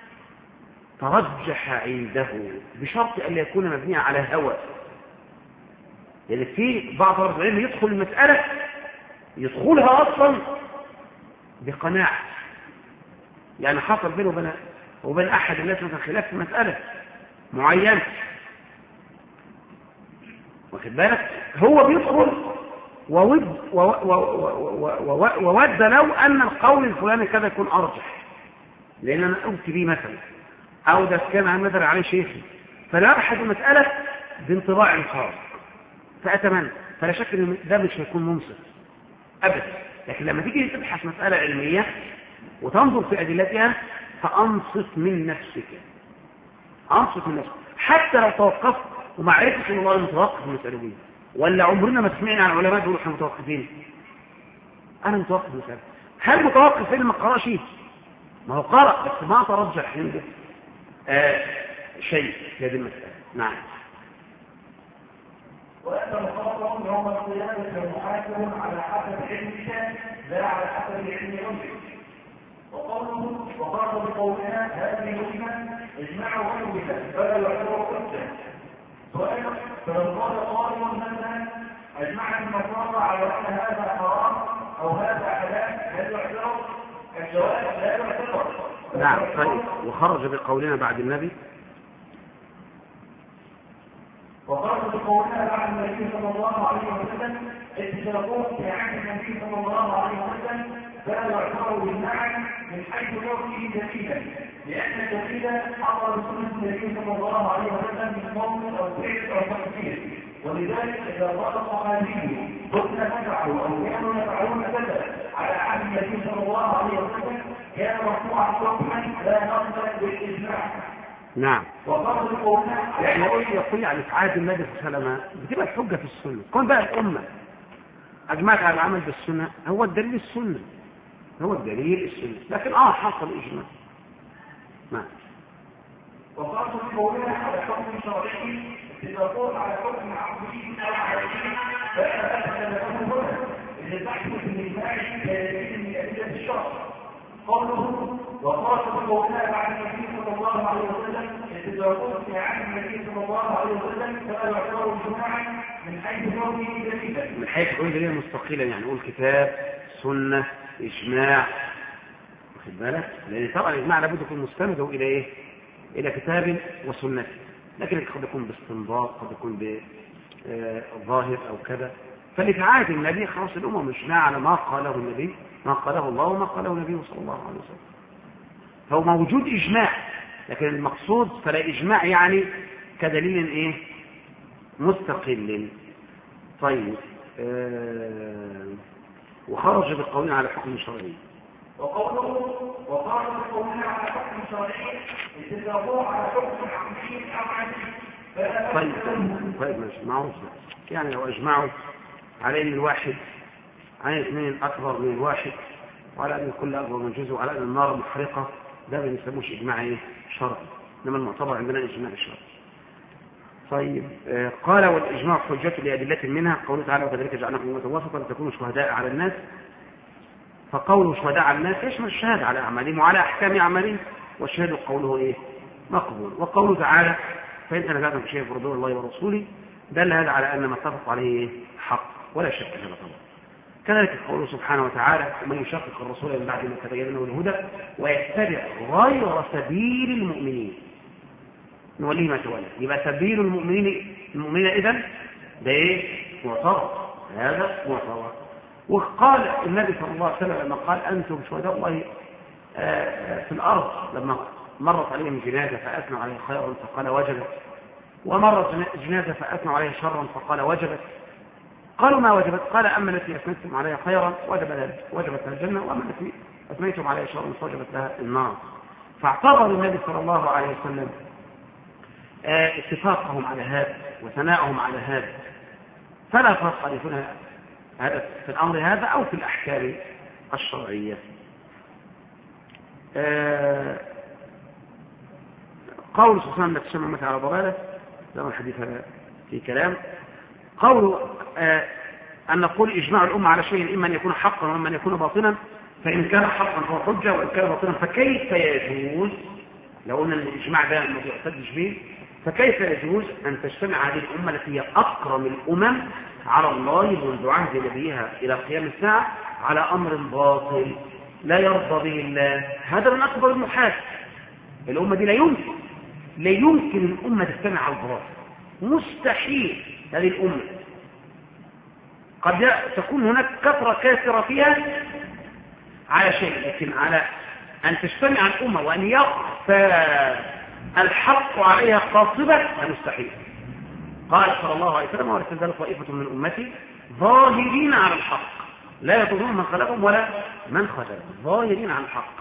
ترجح عنده بشرط ان يكون مبنيا على هوى. يعني في بعض طلبة العلم يدخل المسألة يدخلها اصلا بقناعة، يعني حصل بينه وبين وبين احد الناس مثلا خلاف في مسألة معينة، واخد بالك، هو بيدخل وود وود لو ان القول الفلاني كذا يكون ارجح، لان انا قلت بيه مثلا، او ده كان عن مثلا عليه شيخي، فلا ابحث المسألة بانطباع خاص فاتمنى، فلا شك ان ده مش هيكون منصف ابدا. لكن لما تيجي تبحث مسألة علمية وتنظر في ادلتها فانصت من نفسك، انصت من نفسك، حتى لو توقفت وما عرفتش ان الله متوقف من المسألة دي، ولا عمرنا ما سمعنا عن علماء يقولوا احنا متوقفين. انا متوقف مسألة، هل متوقف فين؟ ما قرأ شيء، ما هو قرأ بس ما ترجح عنده آه شيء في هذه المسألة. نعم. وأن الخطأ يوم القيامة محاسب على حسب علمك لا على حسب علم غيرك. وقوله وقال بقولنا هذه الكلمة اجمعوا غيرك فلا يعتبر حجة. سؤال فلو قال قائل مثلا اجمع النصارى على ان هذا حرام او هذا حلال هل يعتبر؟ الجواب لا يعتبر. نعم. طيب وخرج بقولنا بعد النبي، وقال بقولنا بعد النبي صلى الله عليه وسلم اتفاقون في عهد النبي صلى الله عليه وسلم فلا يعتبر بالمعنى من حيث كونه دليلا، لان الدليل حضر سنه النبي صلى الله عليه وسلم من قول او فعل او تفسير. ولذلك اذا قال الصحابي كنا نفعل او كانوا يفعلون كذا على عهد النبي صلى الله عليه وسلم كان مرفوعا حكما لا نقبل بالاجماع. نعم. وقال القولنا يعني يقول يعني في عهد النبي صلى الله عليه وسلم بتبقى الحجه في السنه، كون بقى الامه اجمعت على العمل بالسنه هو الدليل السنه، هو الدليل السنه، لكن اه حصل اجماع. نعم. وقال القولنا على حكم شرعي اتفاقون على حكم عقلي او عقلي فلا اثبت له هنا اذا تحدث من الاجماع كدليل من ادله الشرع. قوله وقال القولنا بعد النبي صلى الله عليه وسلم اتفاقون في عهد النبي صلى الله عليه وسلم فلا يعتبر اجماعا من حيث كونه دليلا، من حيث كونه دليلا مستقلا، يعني نقول كتاب سنه اجماع، واخد بالك، لان طبعا الاجماع لابد يكون مستند الى ايه؟ الى كتاب وسنه، لكن قد يكون باستنباط، قد يكون بظاهر او كذا. فاللي في عهد النبي خلاص الامه مجمعه على ما قاله النبي، ما قاله الله وما قاله النبي صلى الله عليه وسلم، فهو موجود اجماع، لكن المقصود فلا اجماع يعني كدليل ايه؟ مستقل. طيب آه وخرج بالقولين على حكم شرعي. وقوله وقال القولين على حكم شرعي اتفاقون على حكم عقلي او عدلي. طيب طيب ماشي معروف. يعني لو اجمعوا على ان الواحد عن اثنين اكبر من الواحد، وعلى ان الكل اكبر من جزء، وعلى ان النار محرقه، ده ما بنسموش اجماع ايه؟ شرعي، انما المعتبر عندنا اجماع شرعي. طيب آه قال والاجماع حجة لادله منها قوله تعالى وكذلك جعلناكم امه وسطا لتكونوا شهداء على الناس. فقوله شهداء على الناس يشمل الشهاده على اعمالهم وعلى احكام اعمالهم، والشهاده قوله ايه؟ مقبول. وقوله تعالى فان تنازعتم في شيء فردوه الله ورسوله دل هذا على ان ما اتفق عليه إيه؟ حق، ولا شك هذا طبعا. كذلك قوله سبحانه وتعالى ومن يشقق الرسول من بعد ما تبين له الهدى ويتبع غير سبيل المؤمنين نوليه ما تولى. يبقى سبيل المؤمنين المؤمنين اذن ده ايه؟ معتبر، هذا معتبر. وقال النبي صلى الله عليه وسلم لما قال أنتم شهداء الله في الأرض، لما مرت عليهم جنازة فأثنوا عليها خيرا فقال وجبت، ومرت جنازة فأثنوا عليها شرا فقال وجبت. قالوا ما وجبت؟ قال أما التي أثنيتم عليها خيرا وجبت لها الجنة، وأما التي أثنيتم عليها شرا فوجبت لها النار. فاعتبر النبي صلى الله عليه وسلم اتفاقهم على هذا وثناءهم على هذا، فلا فرق يكون هذا في الأمر هذا أو في الأحكام الشرعية. قول سبحانه لا تشمع مثل على ضلالة، ده الحديث هذا في كلام. قول أن نقول إجماع الأمة على شيء إما أن يكون حقا وإما أن يكون باطلا، فإن كان حقا فهو حجة وإن كان باطلا فكيف يجوز، لو قلنا أن الإجماع ده ما يعتدش به، فكيف يجوز أن تجتمع هذه الأمة التي هي أكرم الأمم على الله منذ عهد نبيها إلى قيام الساعة على أمر باطل لا يرضى به الله؟ هذا من أكبر المحال. الأمة دي لا يمكن لا يمكن الأمة تجتمع على الباطل، مستحيل. هذه الأمة قد تكون هناك كثرة كاثرة فيها على شيء، لكن على أن تجتمع الأمة وأن يخفى الحق عليها قاصبة مستحيل. قال صلى الله عليه وسلم وليس ذلك طائفة من أمتي ظاهرين على الحق لا يضرون من خلقهم ولا من خذلهم، ظاهرين على الحق.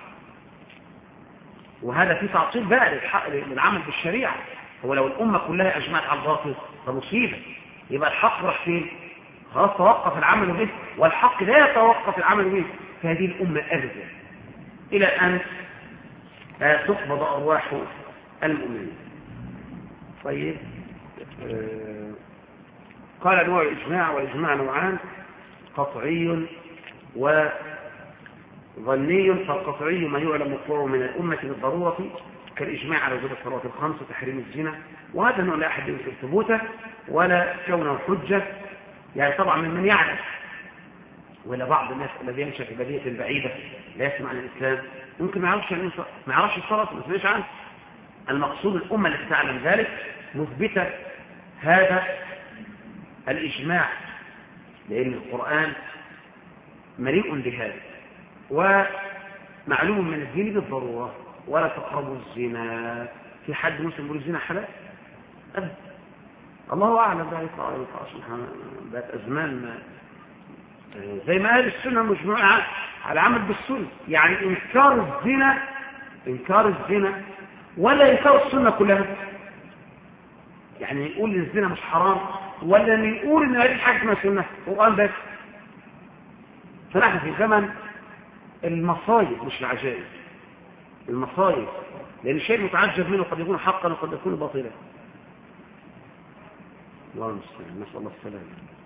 وهذا في تعطيل بقى للعمل بالشريعة. هو لو الأمة كلها أجمعت على الباطل فمصيبة، يبقى الحق راح فين؟ خلاص توقف العمل به، والحق لا يتوقف العمل به في هذه الأمة أبدا إلى أن تقبض أرواح المؤمنين. طيب، آه قال نوع الإجماع، والإجماع نوعان، قطعي وظني. فالقطعي ما يعلم وقوعه من الأمة بالضرورة كالإجماع على وجوب الصلوات الخمس وتحريم الزنا، وهذا النوع لا أحد يمكن ثبوته ولا كونه حجة، يعني طبعا من من يعلم، ولا بعض الناس الذي يمشي في بادية بعيدة لا يسمع عن الإسلام ممكن ما يعرفش ما يعرفش الصلاة ما يسمعش عنه. المقصود الأمة التي تعلم ذلك مثبتة هذا الإجماع، لأن القرآن مليء بهذا، ومعلوم من الدين بالضرورة. ولا تقربوا الزنا، في حد مسلم يقول الزنا حلال؟ أبدا، الله أعلم ذلك. سبحانه بقت أزمان زي ما أهل السنة مجموعة على عمل بالسنة، يعني إنكار الزنا إنكار الزنا ولا إنكار السنة كلها. يعني نقول الزنا مش حرام ولا نقول إن هذه حاجة اسمها سنة القرآن بس. فنحن في زمن المصايب مش العجائب، المصايب، لأن الشيء متعجب منه قد يكون حقا وقد يكون باطلا. الله المستعان، نسأل الله السلامة.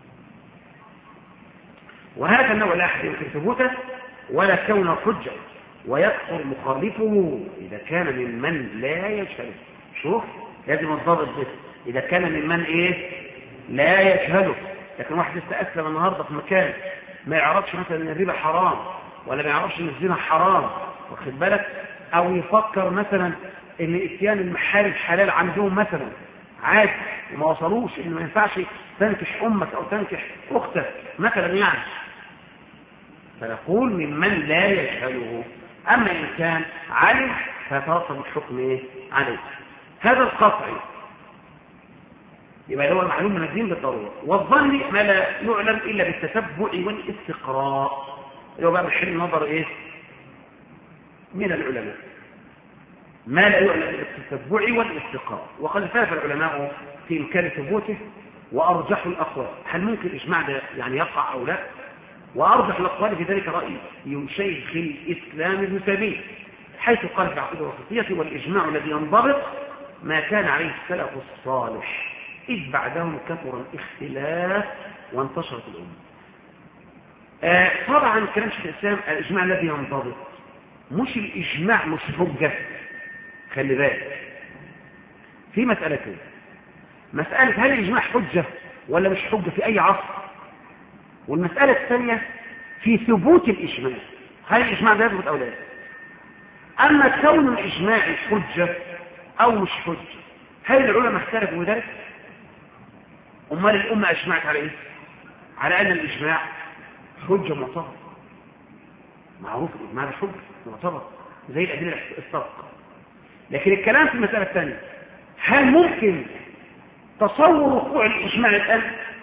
وهذا النوع لا أحد يمكن ثبوته ولا كونه حجة، ويكثر مخالفه إذا كان ممن لا يجهله. شوف لازم الضابط به، إذا كان ممن إيه لا يجهله. لكن واحد استأسلم النهاردة في مكان ما يعرفش مثلا ان الربا حرام ولا ما يعرفش ان الزنا حرام، واخد بالك، او يفكر مثلا ان اتيان المحارم حلال عندهم مثلا عادي، وما وصلوش ان ما ينفعش تنكح امك او تنكح اختك مثلا، يعني فنقول ممن لا يجهله. اما ان كان علم فيترتب الحكم ايه عليه. هذا القطعي يبقى هو المعلوم من الدين بالضروره. والظن ما لا يعلم الا بالتتبع والاستقراء، اللي هو بقى محل نظر ايه من العلماء، ما لا يعلم الا بالتتبع والاستقراء. وقد فاف العلماء في امكان ثبوته وارجحوا الاقوال. هل ممكن الاجماع ده يعني يقع او لا؟ وارجح الاقوال في ذلك راي شيخ الاسلام ابن تيميه، حيث قال في العقيده الوسطيه: والاجماع الذي ينضبط ما كان عليه السلف الصالح، إذ بعدهم كثر الاختلاف وانتشرت الأمة. آه طبعا كلام شيخ الإسلام الإجماع الذي ينضبط، مش الإجماع مش حجة. خلي بالك في مسألتين: مسألة هل الإجماع حجة ولا مش حجة في أي عصر، والمسألة الثانية في ثبوت الإجماع، هل الإجماع ده يثبت أو لا. أما كون الإجماع حجة أو مش حجة، هل العلماء اختلفوا ذلك؟ أمال الأمة أجمعت على إيه؟ على أن الإجماع حجة معتبرة. معروف الإجماع ده حجة معتبرة زي الأدلة السابقة. لكن الكلام في المسألة الثانية، هل ممكن تصور وقوع الإجماع الآن؟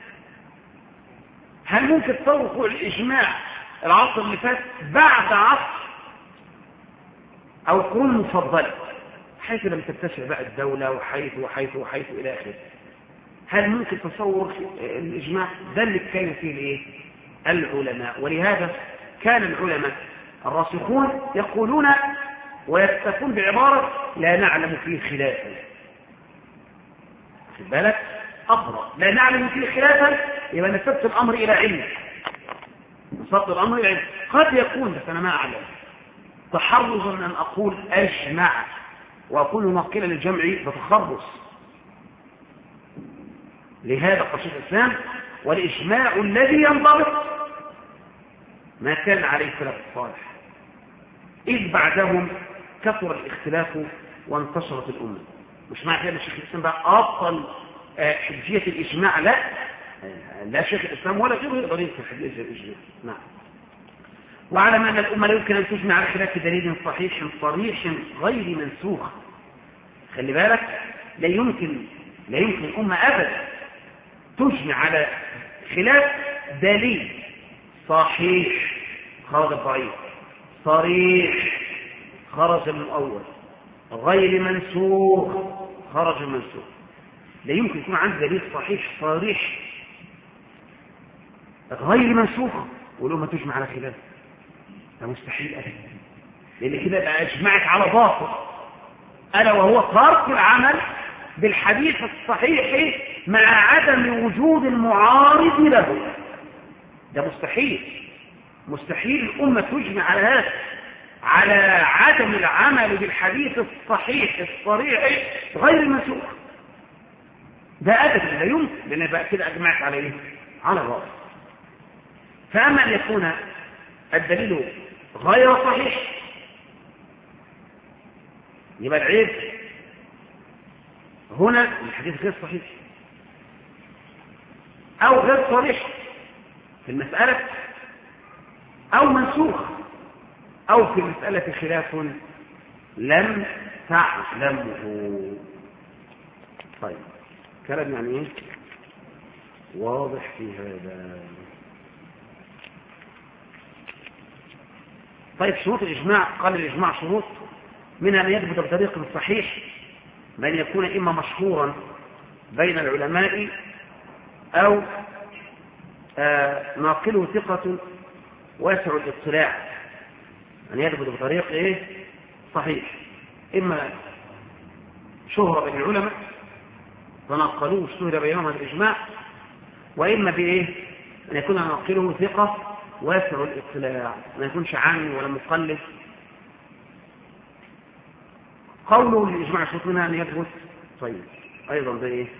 هل ممكن تصور وقوع الإجماع العصر اللي فات بعد عصر أو القرون المفضلة حيث لم تتسع بقى الدولة وحيث وحيث وحيث إلى آخره؟ هل ممكن تصور الإجماع؟ ده اللي اتكلم فيه الايه؟ العلماء. ولهذا كان العلماء الراسخون يقولون ويكتفون بعبارة لا نعلم فيه خلافا. خد بالك أقرأ لا نعلم فيه خلافا، يبقى نسبت الأمر إلى علم، نسبت الأمر إلى علم. قد يكون بس أنا ما أعلم تحرزا أن أقول أجمع وأكون ناقلا للجمع بتخرص. لهذا قال شيخ الإسلام والإجماع الذي ينضبط ما كان عليه خلاف الصالح، إذ بعدهم كثر الاختلاف وانتشرت الأمة. مش معنى كده الشيخ الإسلام بقى أبطل حجية الإجماع، لا لا شيخ الإسلام ولا غيره يقدر ينكر حجية الإجماع. نعم. وعلم أن الأمة لا يمكن أن تجمع على خلاف دليل صحيح صريح غير منسوخ. خلي بالك، لا يمكن لا يمكن الأمة أبدا تجمع على خلاف دليل صحيح خرج الضعيف، صريح خرج المؤول، غير منسوخ خرج المنسوخ. لا يمكن يكون عندي دليل صحيح صريح غير منسوخ والأمة تجمع على خلاف، ده مستحيل أبدا، لأن كده بقى أجمعت على باطل، ألا وهو ترك العمل بالحديث الصحيح مع عدم وجود المعارض له. ده مستحيل، مستحيل الأمة تجمع على هذا، على عدم العمل بالحديث الصحيح الصريح غير المنسوخ. ده أبدا لا يمكن، لأن بقى كده أجمعت على إيه؟ على باطل. فأما أن يكون الدليل غير صحيح يبقى العيب هنا الحديث غير صحيح أو غير صريح في المسألة أو منسوخ أو في المسألة خلاف لم تعلمه. طيب كلام يعني إيه؟ واضح في هذا. طيب شروط الإجماع، قال الإجماع شروط منها أن يثبت بطريق صحيح بأن يكون إما مشهورا بين العلماء أو آه ناقله ثقة واسع الاطلاع. أن يثبت بطريق إيه؟ صحيح، إما شهرة بين العلماء فنقلوه اشتهر بينهم الإجماع، وإما بإيه؟ أن يكون ناقله ثقة واسع الاطلاع، ما يكونش عامي ولا مقلد. قوله الإجماع شروط منها أن يثبت. طيب أيضا ده إيه؟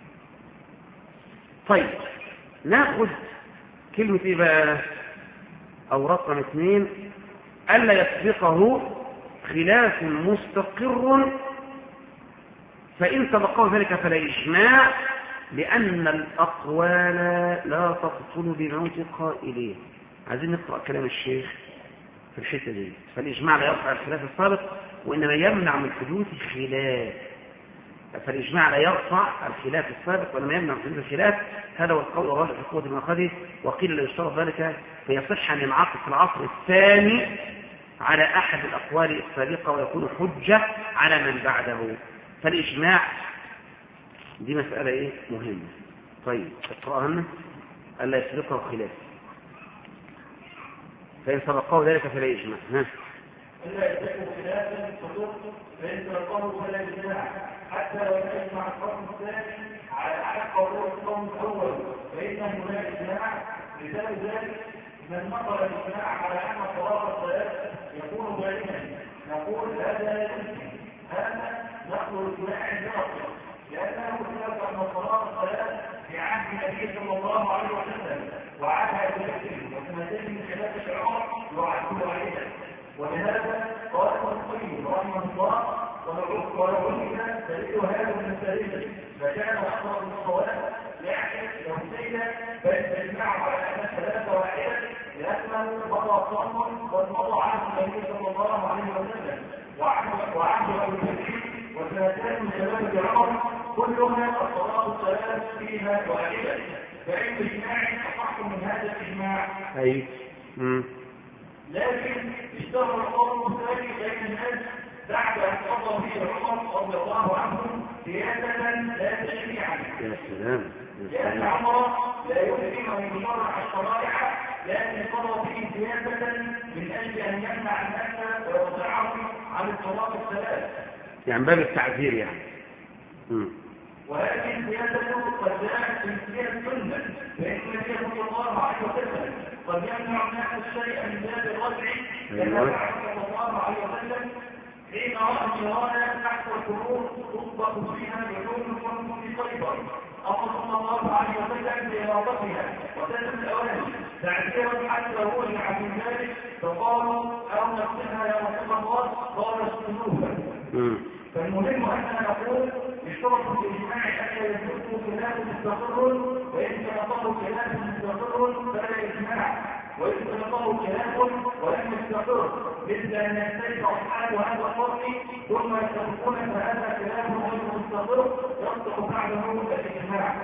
طيب ناخذ كلمة إيه بقى أو رقم اثنين، ألا يسبقه خلاف مستقر، فإن سبقه ذلك فلا إجماع، لأن الأقوال لا تبطل بموت قائلين. عايزين نقرأ كلام الشيخ في الحتة دي. فالإجماع لا يرفع الخلاف السابق وإنما يمنع من حدوث خلاف. فالإجماع لا يرفع الخلاف السابق وإنما يمنع من حدوث الخلاف. هذا هو القول الراجح في قوة المأخذ. وقيل لا يشترط ذلك فيصح أن ينعقد في العصر الثاني على أحد الأقوال السابقة ويكون حجة على من بعده. فالإجماع دي مسألة إيه مهمة. طيب اقرأها لنا. ألا يسبقه خلاف، فإن سبقه ذلك فلا يجمع. ها إلا يسبقه خلافا فسوق، فإن سبقه فلا يجمع حتى لو يجمع القوم الثاني على حق قول القوم الأول، فإنه لا يجمع. لذلك ذلك من نظر الإجماع على أن صلاة الصلاة يكون ظالما نقول هذا لا يمكن، هذا نقل الإجماع الباطل، لأنه ثبت أن صلاة الصلاة في عهد النبي صلى الله عليه وسلم وعهد أبي بكر وسنتين من خلافة عمر يعدل عليها. ولهذا قال ابن القيم رحمه الله ولو علم دليل هذا من الدليل فكان أقرب الصواب يعني أنه مضى صوم قد مضى عهد النبي صلى الله عليه وسلم وعهد أبي بكر وسنتان من شباب عمر كلها الصلاة الثلاث فيها واحدة فإن إجماع أصح من هذا الإجماع. أي. امم لكن اشتهر القول الثاني بين الناس بعد أن قضى به عمر رضي الله عنه سياسة لا تشريعا. يا سلام. لأن عمر لا يمكن أن يشرع الشرائع لكن قضى به سياسة من أجل أن يمنع الناس ويرجعهم عن الصلاة الثلاث. يعني باب التعذير يعني. امم وهذه السياسة قد جاءت من سياسة السنة فإن النبي صلى الله عليه وسلم قد يمنع الناس الشيء من باب الرجع كما فعل صلى الله عليه وسلم حين رأى النيران تحت القبور تطبق فيها بدون في خيبر أمر صلى الله عليه وسلم بإرادتها وسلم الأواني تعذيرا حتى رجع عن ذلك فقالوا أو نقتلها يا رسول الله قال اسكنوها. فالمهم أننا نقول اشترط في الإجماع أن يثبتوا خلاف مستقر وإن تنطقوا خلاف مستقر فلا إجماع وإن تنطقوا خلاف ولم يستقر مثل أن يختلف أصحاب هذا الفرق ثم يتفقون فهذا خلاف غير مستقر يصدق بعده الإجماع.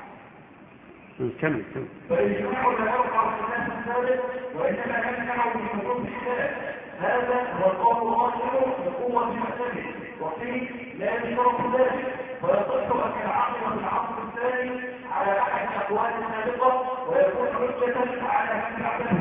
كمل كمل. فالإجماع لا يرفع الخلاف الثالث وإنما يمنع من وجود الخلاف. هذا هو القول الراجح بقوة المعتمد وفيه لا يشترط ذلك ويصح أن العقل في العصر الثاني على أحد الأقوال السابقة ويكون حجة على من بعده.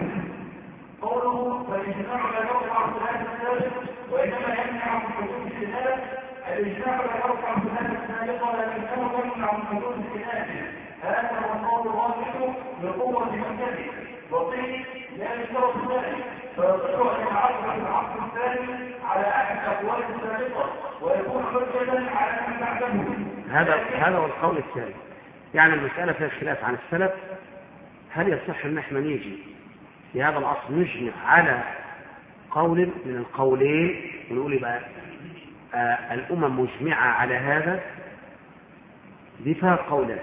قوله فالإجماع لا يرفع الخلاف الثالث وإنما يمنع من وجود الخلاف. الإجماع لا يرفع الخلاف السابقة لكنه يمنع من وجود الخلاف. هذا هو القول الراجح بقوة المعتمد وفيه لا يشترط ذلك فيصح أن العقل في العصر الثاني على أحد الأقوال السابقة ويكون حجة على من بعده. هذا هذا هو القول الثاني. يعني المسألة فيها خلاف عن السلف. هل يصح أن احنا نيجي في هذا العصر نجمع على قول من القولين ونقول بقى آه الأمم مجمعة على هذا؟ دي فيها قولان.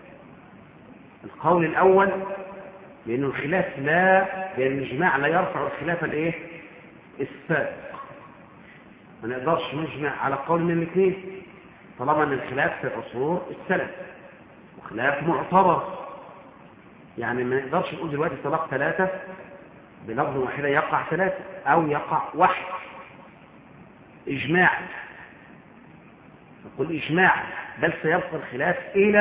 القول الأول لأن الخلاف لا لأن الإجماع لا يرفع الخلاف الايه السابق. ما نقدرش نجمع على قول من الاثنين طالما ان الخلاف في عصور السلف وخلاف معتبر. يعني ما نقدرش نقول دلوقتي طلاق ثلاثة بلفظ واحدة يقع ثلاثة أو يقع واحد. إجماع نقول إجماع بل سيبقى الخلاف إلى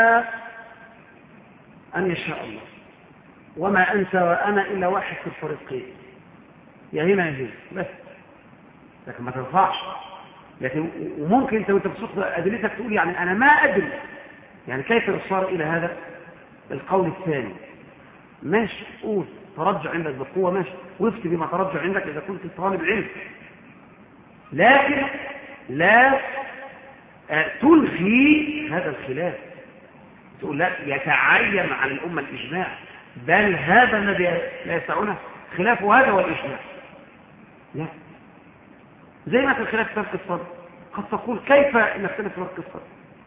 أن يشاء الله وما أنت وأنا إلا واحد في الفريقين يا هنا يا هنا بس. لكن ما ترفعش. لكن وممكن أنت وأنت بصوت أدلتك تقول يعني أنا ما أدري يعني كيف الإصرار إلى هذا القول الثاني. ماشي قول ترجع عندك بقوة ماشي وافتي بما ترجع عندك إذا كنت طالب علم. لكن لا تلغي هذا الخلاف تقول لا يتعين عن الأمة الإجماع بل هذا الذي لا يسعونه خلاف هذا والإجماع. لا زي ما في الخلاف في الصدر قد تقول كيف نختلف في الصدر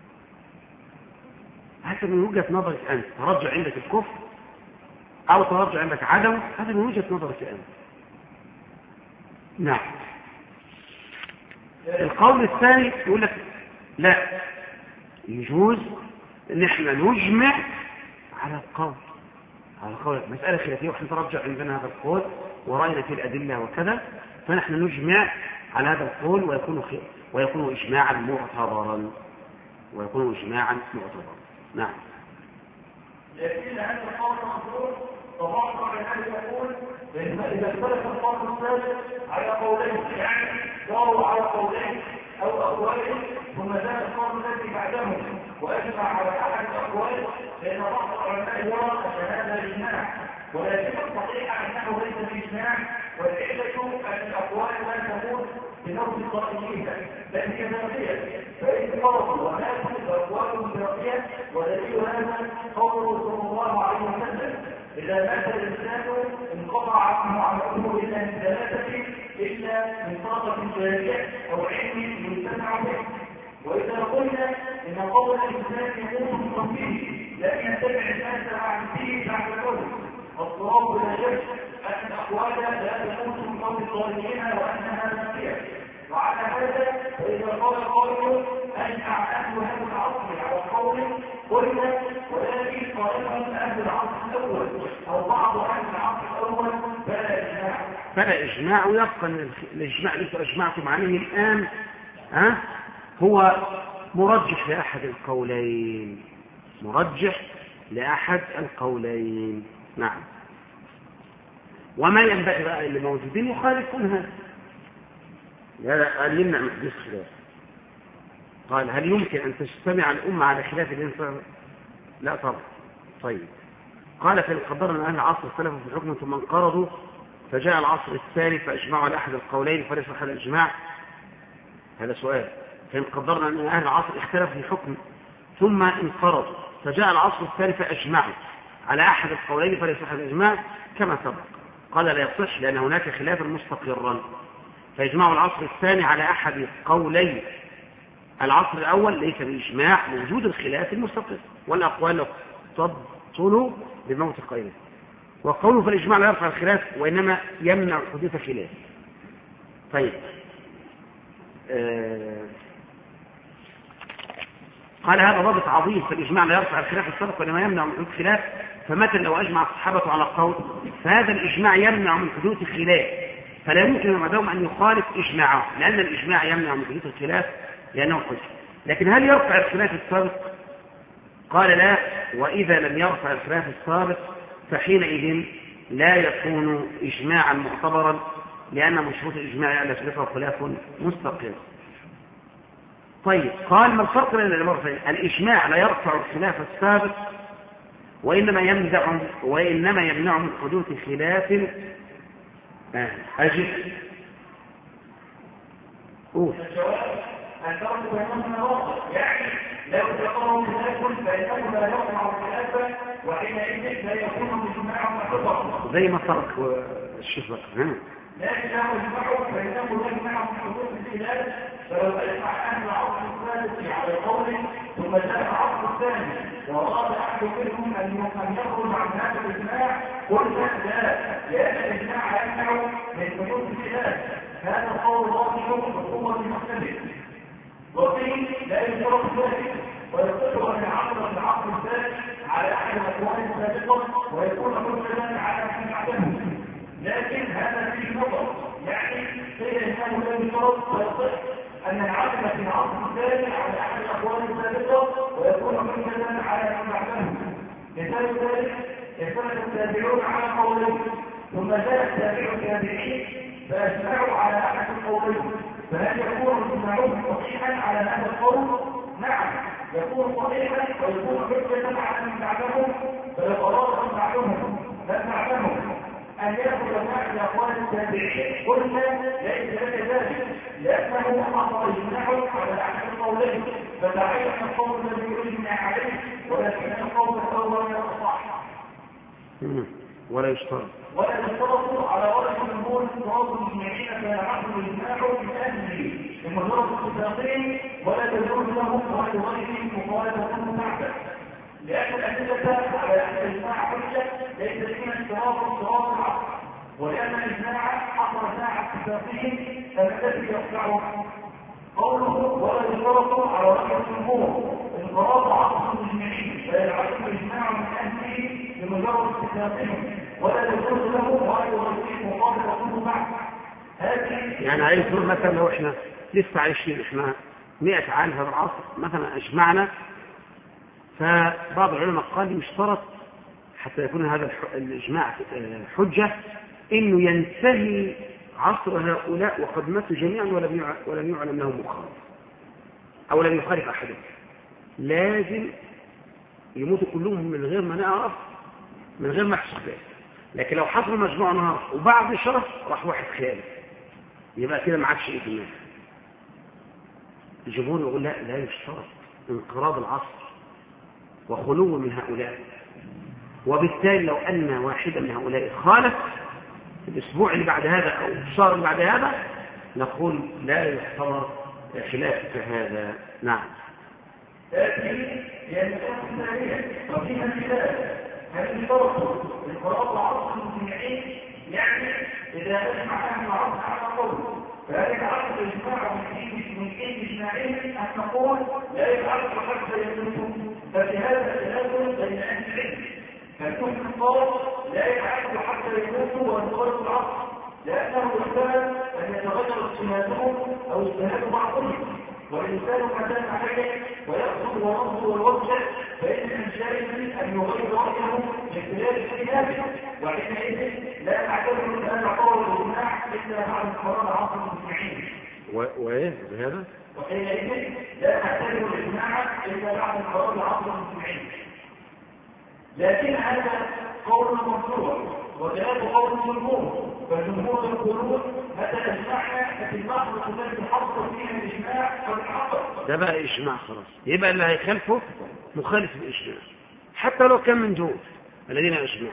حتى من وجهة نظرك أنت ترجع عندك الكفر أو ترجع عندك عدم هذا من وجهة نظرك أنت. نعم. القول الثاني يقول لك لا يجوز ان احنا نجمع على القول على القول مسألة خلافية ونحن نترجع عندنا هذا القول ورأينا في الأدلة وكذا فنحن نجمع على هذا القول ويكون خير ويكون إجماعا معتبرا ويكون إجماعا معتبرا. نعم. لكن هذا القول مخصوص طبعا هذا يقول إذا اختلف القول الثالث على قولين يعني صاروا على قولين أو أقوالين ثم زاد القول الذي بعدهم وأجمع على أحد الأقوال لأن بعض العلماء يرى أن هذا إجماع ولكن الصحيح أنه ليس بإجماع والعلة أن الأقوال لا تكون بنفس قائليها بل هي ذاتية فإن فرضوا ولا تكون الأقوال ذاتية ودليل هذا قوله صلى الله عليه وسلم إذا مات الإنسان انقطع عنه عمله إلا من ثلاثة إلا من صدقة جارية أو علم ينتفع به. وإذا قلنا إن قول الإنسان يموت من فيه لم يتبع الناس عن فيه بعد الموت الصواب لا شك أن الأقوال لا تكون من قول الظالمين وأنها نافية. وعلى هذا فإذا قال قائل أجمع أهل هذا العصر على قول قلنا ولكن قائلهم أهل العصر الأول أو بعض أهل العصر الأول فلا إجماع. فلا إجماع، ويبقى الإجماع اللي أجمعتم عليه الآن ها هو مرجح لأحد القولين، مرجح لأحد القولين. نعم. وما ينبغي بقى اللي موجودين يخالفون هذا. قال يمنع من حدوث خلاف. قال هل يمكن أن تجتمع الأمة على خلاف الإنسان؟ لا طبعا. طيب قال فإن قدرنا أن أهل العصر اختلفوا في الحكم ثم انقرضوا فجاء العصر الثاني فأجمعوا على أحد القولين فليس أحد الإجماع. هذا سؤال. فإن قدرنا أن أهل العصر اختلفوا في الحكم ثم انقرضوا فجاء العصر الثاني فأجمعوا على أحد القولين فليس أحد الإجماع كما سبق. قال لا يصح لأن هناك خلافا مستقرا، فيجمع العصر الثاني على أحد قولي العصر الأول ليس بإجماع موجود الخلاف المستقر، والأقوال تبطل بموت قائله. وقوله فالإجماع لا يرفع الخلاف وإنما يمنع حدوث خلاف. طيب آه قال هذا ضابط عظيم، فالإجماع لا يرفع الخلاف السابق وإنما يمنع من حدوث خلاف. فمثلا لو أجمع الصحابة على قول فهذا الإجماع يمنع من حدوث خلاف، فلا يمكن بعدهم أن يخالف إجماعه لأن الإجماع يمنع من حدوث الخلاف لأنه حجة. لكن هل يرفع الخلاف السابق؟ قال لا، وإذا لم يرفع الخلاف السابق فحينئذ لا يكون إجماعا معتبرا لأن مشروط الإجماع أن يخلفه خلاف مستقر. طيب قال ما الفرق بين الأمرين؟ الإجماع لا يرفع الخلاف السابق وإنما يمنع وإنما يمنع من حدوث خلاف أجل. قول. الجواب الفرق بينهما واضح، يعني لو ذكروا خلاف فإنه لا يقع خلافا وحينئذ لا يكون إجماعا معتبرا زي ما فرق الشيخ بقى. لكن لو اجمعوا فإنه لا يمنع من حدوث الخلاف. فلو أجمع أهل العصر الثالث على قول ثم جاء العصر الثاني وأراد أحد منهم أن يخرج عن هذا الإجماع قلنا لا، لأن الإجماع يمنع من حدوث الخلاف. هذا القول راجح بقوة المختلف. وقيل لا يشترط ذلك ويصح أن يعرض العصر الثاني على أحد الأقوال السابقة ويكون حجة على من بعده. لكن هذا فيه نظر، يعني قيل انه لا يشترط ويصح ان العاقل في العصر الثاني على احد الاقوال السابقه ويكون حجه على من بعده. لذلك ذلك اختلف التابعون على قولين ثم جاء التابع التابعين فاجمعوا على احد القولين، فهل يكون اجماعهم صحيحا على هذا القول؟ نعم يكون صحيحا ويكون حجه على من بعدهم. فلو اراد من بعدهم من بعدهم أن يأخذ واحد أقوال التابعين قلنا ليس لك ذلك لأنه حصل إجماع على أحد القولين فتعين القول الذي يجمع عليه، ولكن القول الأول يصح ولا يشترط ولا يشترط على ورد الجمهور صراط المجمعين فيعرف الإجماع من أهله بمجرد اتفاقين ولا تجوز لهم ولا غيرهم مخالفة بعده، لأن الأدلة على أن الإجماع حجة ليس فيها اشتراط اشتراط العصر، ولأن الإجماع حصل ساعة اتفاقهم فالذي يقطعه قوله ولا يشترط على رأي الجمهور انقراض عصر المجمعين فيعرف الإجماع من أهله بمجرد اتفاقهم ولا يجوز له رأي غيره مخالفة بعده. يعني عايز نقول مثلا لو احنا لسه عايشين احنا مئة عام في العصر مثلا اجمعنا، فبعض العلماء قال يشترط حتى يكون هذا الإجماع حجة إنه ينتهي عصر هؤلاء وقد ماتوا جميعا ولم يعلم لهم مخالف أو لم يخالف أحد، لازم يموتوا كلهم من غير ما نعرف من غير ما يحصل ذلك. لكن لو حصل مجموعة نهار وبعد شرف راح واحد خالف يبقى كده ما عادش إجماع. الجمهور يقول لا لا يشترط انقراض العصر وخلو من هؤلاء، وبالتالي لو أن واحدا من هؤلاء خالف في الأسبوع اللي بعد هذا أو الشهر اللي بعد هذا نقول لا يحتمر خلاف هذا. نعم. لكن ينتهي الثانية وفيها خلاف هل يشترط انقراض عصر المجمعين يعني إذا أجمع أهل العرض على قول فهل يتعرض الإجماع من كيف إجماعهم أن نقول لا يتعرض حتى يكون ففي هذا التنازل بين أهل العلم فالكون القول لا يتعرض حتى يكون وانقلب العصر لأنه يحتمل أن يتغير اجتهادهم أو اجتهاد بعضهم والإنسان مكان عليه ويأخذ ورده والوجه فإن من شارك أن يغير رأيه من خلال اجتهاده وحينئذ لا تعتبر الآن قول الإجماع إلا بعد قرار عصر المسلمين. وإيه بهذا؟ وحينئذ لا تعتبر الإجماع إلا بعد قرار عصر المسلمين. لكن هذا قول مشروع وثلاث قول الجمهور فالجمهور يقولون متى اجمعنا في اللحظه التي حصل فيها الاجماع قد حصل ده بقى اجماع خلاص يبقى اللي هيخالفه مخالف الاجماع حتى لو كان من دول الذين اجمعوا.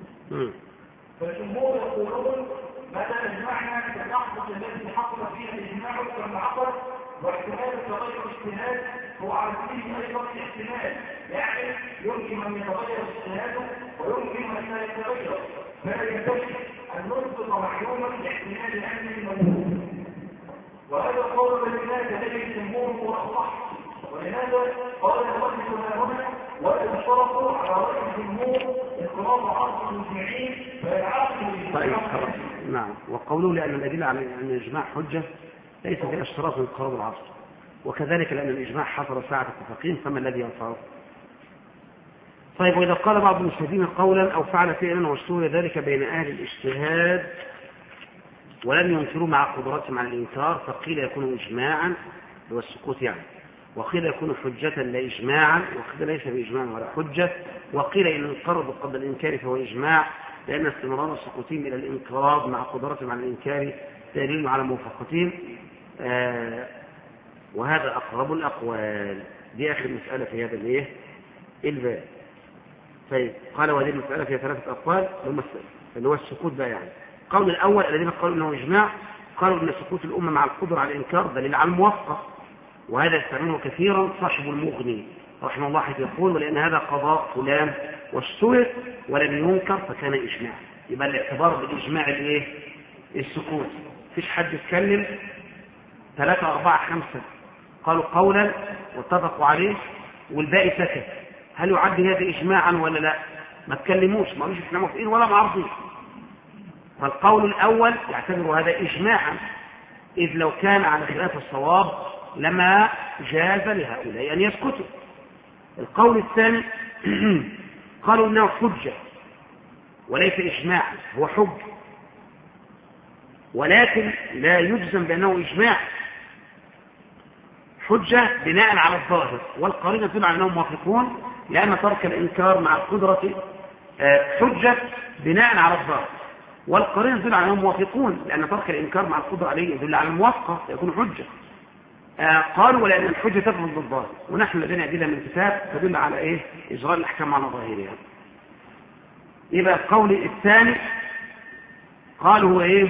فالجمهور يقولون متى اجمعنا في اللحظه التي حصل فيها الاجماع قد حصل واحتمال تغير الاجتهاد هو على سبيل ايضا احتمال يعني يمكن ان يتغير اجتهاده ويمكن ان لا يتغير فلا ينبغي ان نثبت معلومه لاحتمال امن الموجود وهذا قول الناس الذي الجمهور هو الاصح ولهذا قال المؤلف هنا ولا يشترط على راي الجمهور انقراض عصر المجمعين فيعاقب طيب خلاص نعم وقوله لان الادله على ان الاجماع حجه ليس فيها اشتراط من انقراض العصر وكذلك لان الاجماع حصل ساعه التفاقين فما الذي ينفعه. طيب وإذا قال بعض المجتهدين قولا أو فعل فعلا واشتهر ذلك بين أهل الاجتهاد ولم ينكروا مع قدرتهم على الإنكار فقيل يكون إجماعا هو السكوت يعني وقيل يكون حجة لا إجماعا وقيل ليس بإجماع ولا حجة وقيل إن انقرضوا قبل الإنكار فهو إجماع لأن استمرار السكوتين إلى الانقراض مع قدرتهم على الإنكار دليل على موافقتهم آه وهذا أقرب الأقوال. دي آخر مسألة في هذا الإيه الباب. طيب قال وهذه المسألة فيها ثلاثة أقوال اللي هو السكوت بقى يعني. قول الأول الذين قالوا إنه إجماع قالوا إن سكوت الأمة مع القدرة على الإنكار دليل على الموافقة وهذا يستعمله كثيرا صاحب المغني رحمه الله حيث يقول ولأن هذا قضاء فلان واشتهر ولم ينكر فكان إجماع. يبقى الاعتبار بالإجماع الإيه السكوت فيش حد يتكلم ثلاثة أربعة خمسة قالوا قولا واتفقوا عليه والباقي سكت هل يعد هذا إجماعا ولا لا؟ ما تكلموش ما قالوش احنا موافقين ولا معارضين. فالقول الأول يعتبر هذا إجماعا إذ لو كان على خلاف الصواب لما جاز لهؤلاء أن يسكتوا. القول الثاني قالوا إنه حجة وليس إجماعا هو حجة ولكن لا يجزم بأنه إجماع حجة بناء على الظاهر والقرينة تدل على أنهم موافقون لأن ترك الإنكار مع القدرة حجة بناء على الظاهر والقرينة تدل على أنهم موافقون لأن ترك الإنكار مع القدرة عليه يدل على الموافقة يكون حجة. قالوا ولأن الحجة تفرض بالظاهر ونحن لدينا أدلة من الكتاب تدل على إيه إجراء الأحكام على ظاهرها. يبقى القول الثاني قالوا هو إيه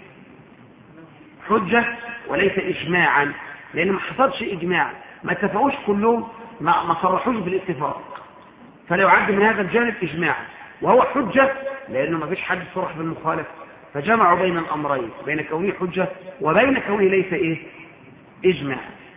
حجة وليس إجماعا لأن ما حصلش إجماع ما اتفقوش كلهم ما, ما صرحوش بالاتفاق فلو عد من هذا الجانب إجماعا وهو حجة لأنه ما فيش حد صرح بالمخالف فجمعوا بين الأمرين بين كونه حجة وبين كونه ليس إيه إجماع.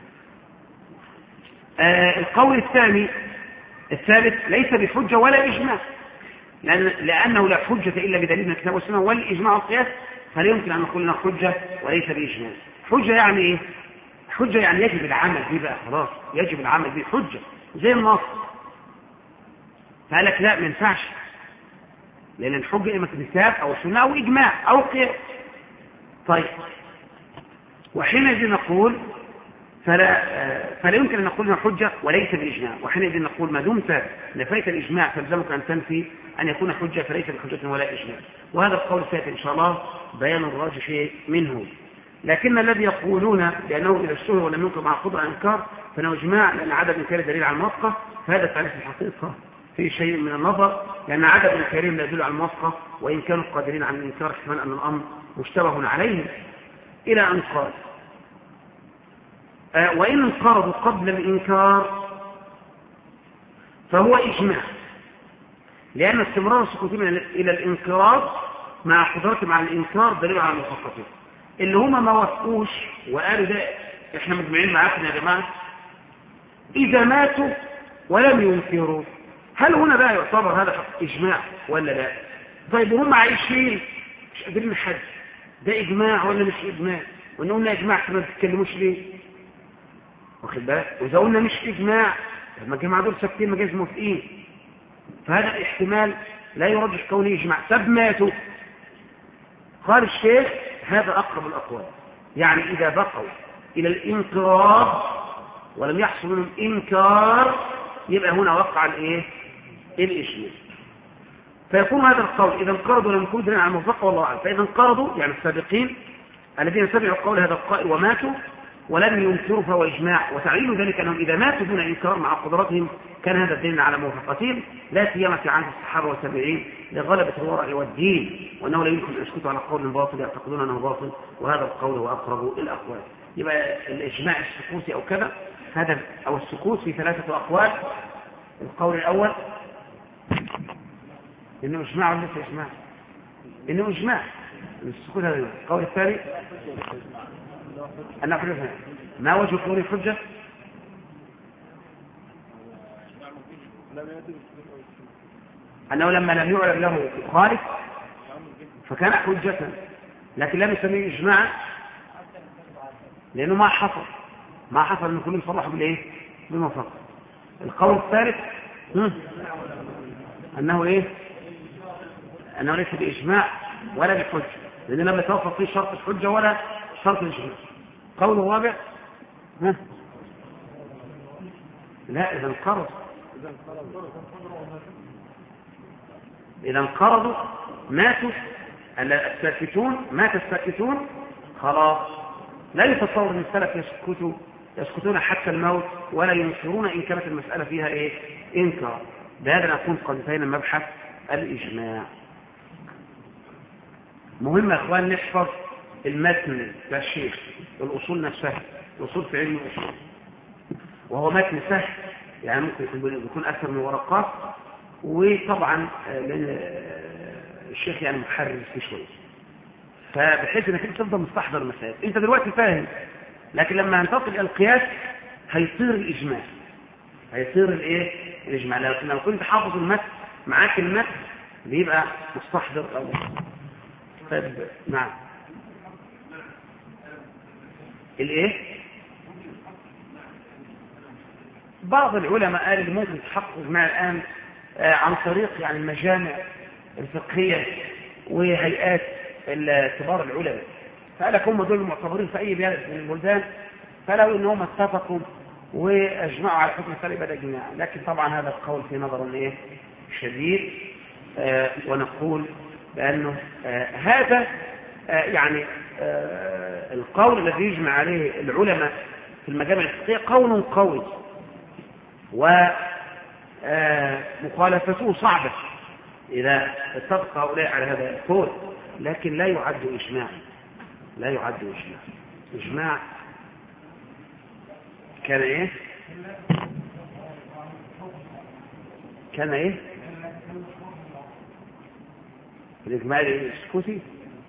آه القول الثاني الثالث ليس بحجة ولا إجماع لأن لأنه لا حجة إلا بدليل من الكتاب والسنة والإجماع والقياس فلا يمكن أن نقول إنه حجة وليس بإجماع. حجة يعني إيه حجة يعني يجب العمل به بقى خلاص يجب العمل به حجة زي النص فقالك لا ما ينفعش لأن الحجة إما كتاب أو سنة أو إجماع أو قياس. طيب وحينئذ نقول فلا, فلا يمكن أن نقول إنها حجة وليس بإجماع وحينئذ نقول ما دمت نفيت الإجماع فلزمك أن تنفي أن يكون حجة فليس بحجة ولا إجماع. وهذا القول سيأتي إن شاء الله بيان الراجح منه. لكن الذي يقولون بأنه إذا اشتهر ولم ينكر مع قدرة إنكار فإنه إجماع لأن عدم إنكار دليل على الموافقة فهذا التعريف الحقيقة في شيء من النظر لأن عدم إنكارهم لا يدل على الموافقة وإن كانوا قادرين على الإنكار احتمال أن الأمر مشتبه عليهم إلى أن قال آه وإن انقرضوا قبل الإنكار فهو إجماع لأن استمرار السكوت إلى الانقراض مع قدرتهم على الإنكار دليل على المفقطين. اللي هم ما وافقوش وقالوا ده احنا مجمعين معاكم يا جماعة إذا ماتوا ولم ينكروا، هل هنا بقى يعتبر هذا إجماع ولا لا؟ طيب هم عايشين مش قادرين نحدد ده إجماع ولا مش إجماع، وإن قلنا إجماع ما بتتكلموش ليه؟ واخد بالك؟ وإذا قلنا مش إجماع لما الجماعة دول ساكتين ما جايز موافقين، فهذا الاحتمال لا يرجح كونه إجماع. طب ماتوا، قال الشيخ هذا أقرب الأقوال، يعني إذا بقوا إلى الإنقراض ولم يحصل منهم إنكار يبقى هنا وقع الإيه؟ الإجماع. فيكون هذا القول إذا انقرضوا لم يكونوا دليلا على الموافقة والله أعلم. فإذا انقرضوا يعني السابقين الذين سمعوا قول هذا القائل وماتوا ولم ينكروا فهو إجماع، وتعليل ذلك أنهم إذا ماتوا دون إنكار مع قدرتهم كان هذا الدليل على موافقتهم، لا سيما في عهد الصحابة والتابعين لغلبة الورع والدين، وأنه لا يمكن أن يسكتوا على قول باطل يعتقدون أنه باطل، وهذا القول هو أقرب الأقوال. يبقى الإجماع السكوتي أو كذا هذا أو السكوت في ثلاثة أقوال. القول الأول إنه إجماع ولا ليس إجماع؟ إنه إجماع السكوت هذا. القول الثاني أنه حجة. ما وجه كونه حجة؟ أنه لما لم يعلم له خالف فكان حجة، لكن لم يسميه إجماعا لأنه ما حصل ما حصل أن كلهم صرحوا بالإيه؟ بالموافقة. القول الثالث أنه إيه؟ أنه ليس بإجماع ولا بحجة، لأنه لم يتوفق فيه شرط الحجة ولا شرط الإجماع. قول الرابع لا إذا انقرض إذا انقرضوا ماتوا الساكتون مات الساكتون خلاص لا يتصور أن السلف يسكتوا يسكتون حتى الموت ولا ينكرون إن كانت المسألة فيها إيه؟ إنكار. بهذا نكون قد انتهينا مبحث الإجماع. مهم يا إخوان نحفظ المتن للشيخ الأصول نفسها، الأصول في علم الأصول، وهو متن سهل يعني ممكن يكون أكثر من ورقات، وطبعا لأن الشيخ يعني محرر فيه شوية، فبحيث انك انت تفضل مستحضر المسائل. انت دلوقتي فاهم، لكن لما هننتقل الى القياس هيصير الاجماع هيصير الايه الاجماع لكن لو كنت حافظ المتن معاك المتن بيبقى مستحضر او طيب. نعم الايه بعض العلماء قال اللي ممكن تحقق مع الان عن طريق يعني المجامع الفقهيه وهيئات كبار العلماء، فقالك هم دول المعتبرين في اي بلد من البلدان، فلو ان هم اتفقوا واجمعوا على حكم السلف بدا جماعه. لكن طبعا هذا القول في نظر ايه شديد، آه ونقول بانه آه هذا آه يعني آه القول الذي يجمع عليه العلماء في المجامع الفقهيه قول قوي ومخالفته صعبه اذا اتفق هؤلاء على هذا القول، لكن لا يعد إجماع لا يعد إجماع إجماع كان إيه كان إيه الإجماع السكوتي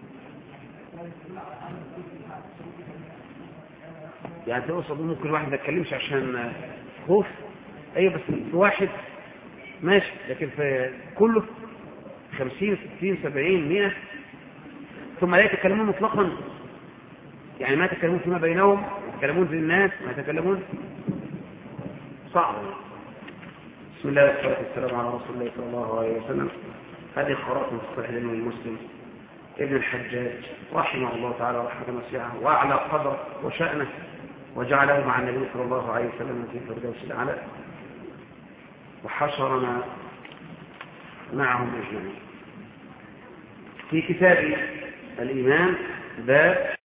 يعني تقصد ممكن واحد ما يتكلمش عشان خوف، أيوة بس في واحد ماشي، لكن في كله خمسين ستين سبعين مئة ثم لا يتكلمون مطلقا، يعني ما يتكلمون فيما بينهم، يتكلمون في الناس ما يتكلمون صعب. بسم الله والصلاة والسلام على رسول الله صلى الله عليه وسلم. هذه قراءة في صحيح الإمام المسلم ابن الحجاج رحمه الله تعالى رحمة واسعة وأعلى قدر وشأنه، وجعله مع النبي صلى الله عليه وسلم في الفردوس الأعلى، وحشرنا معهم أجمعين. في كتاب الإيمان باب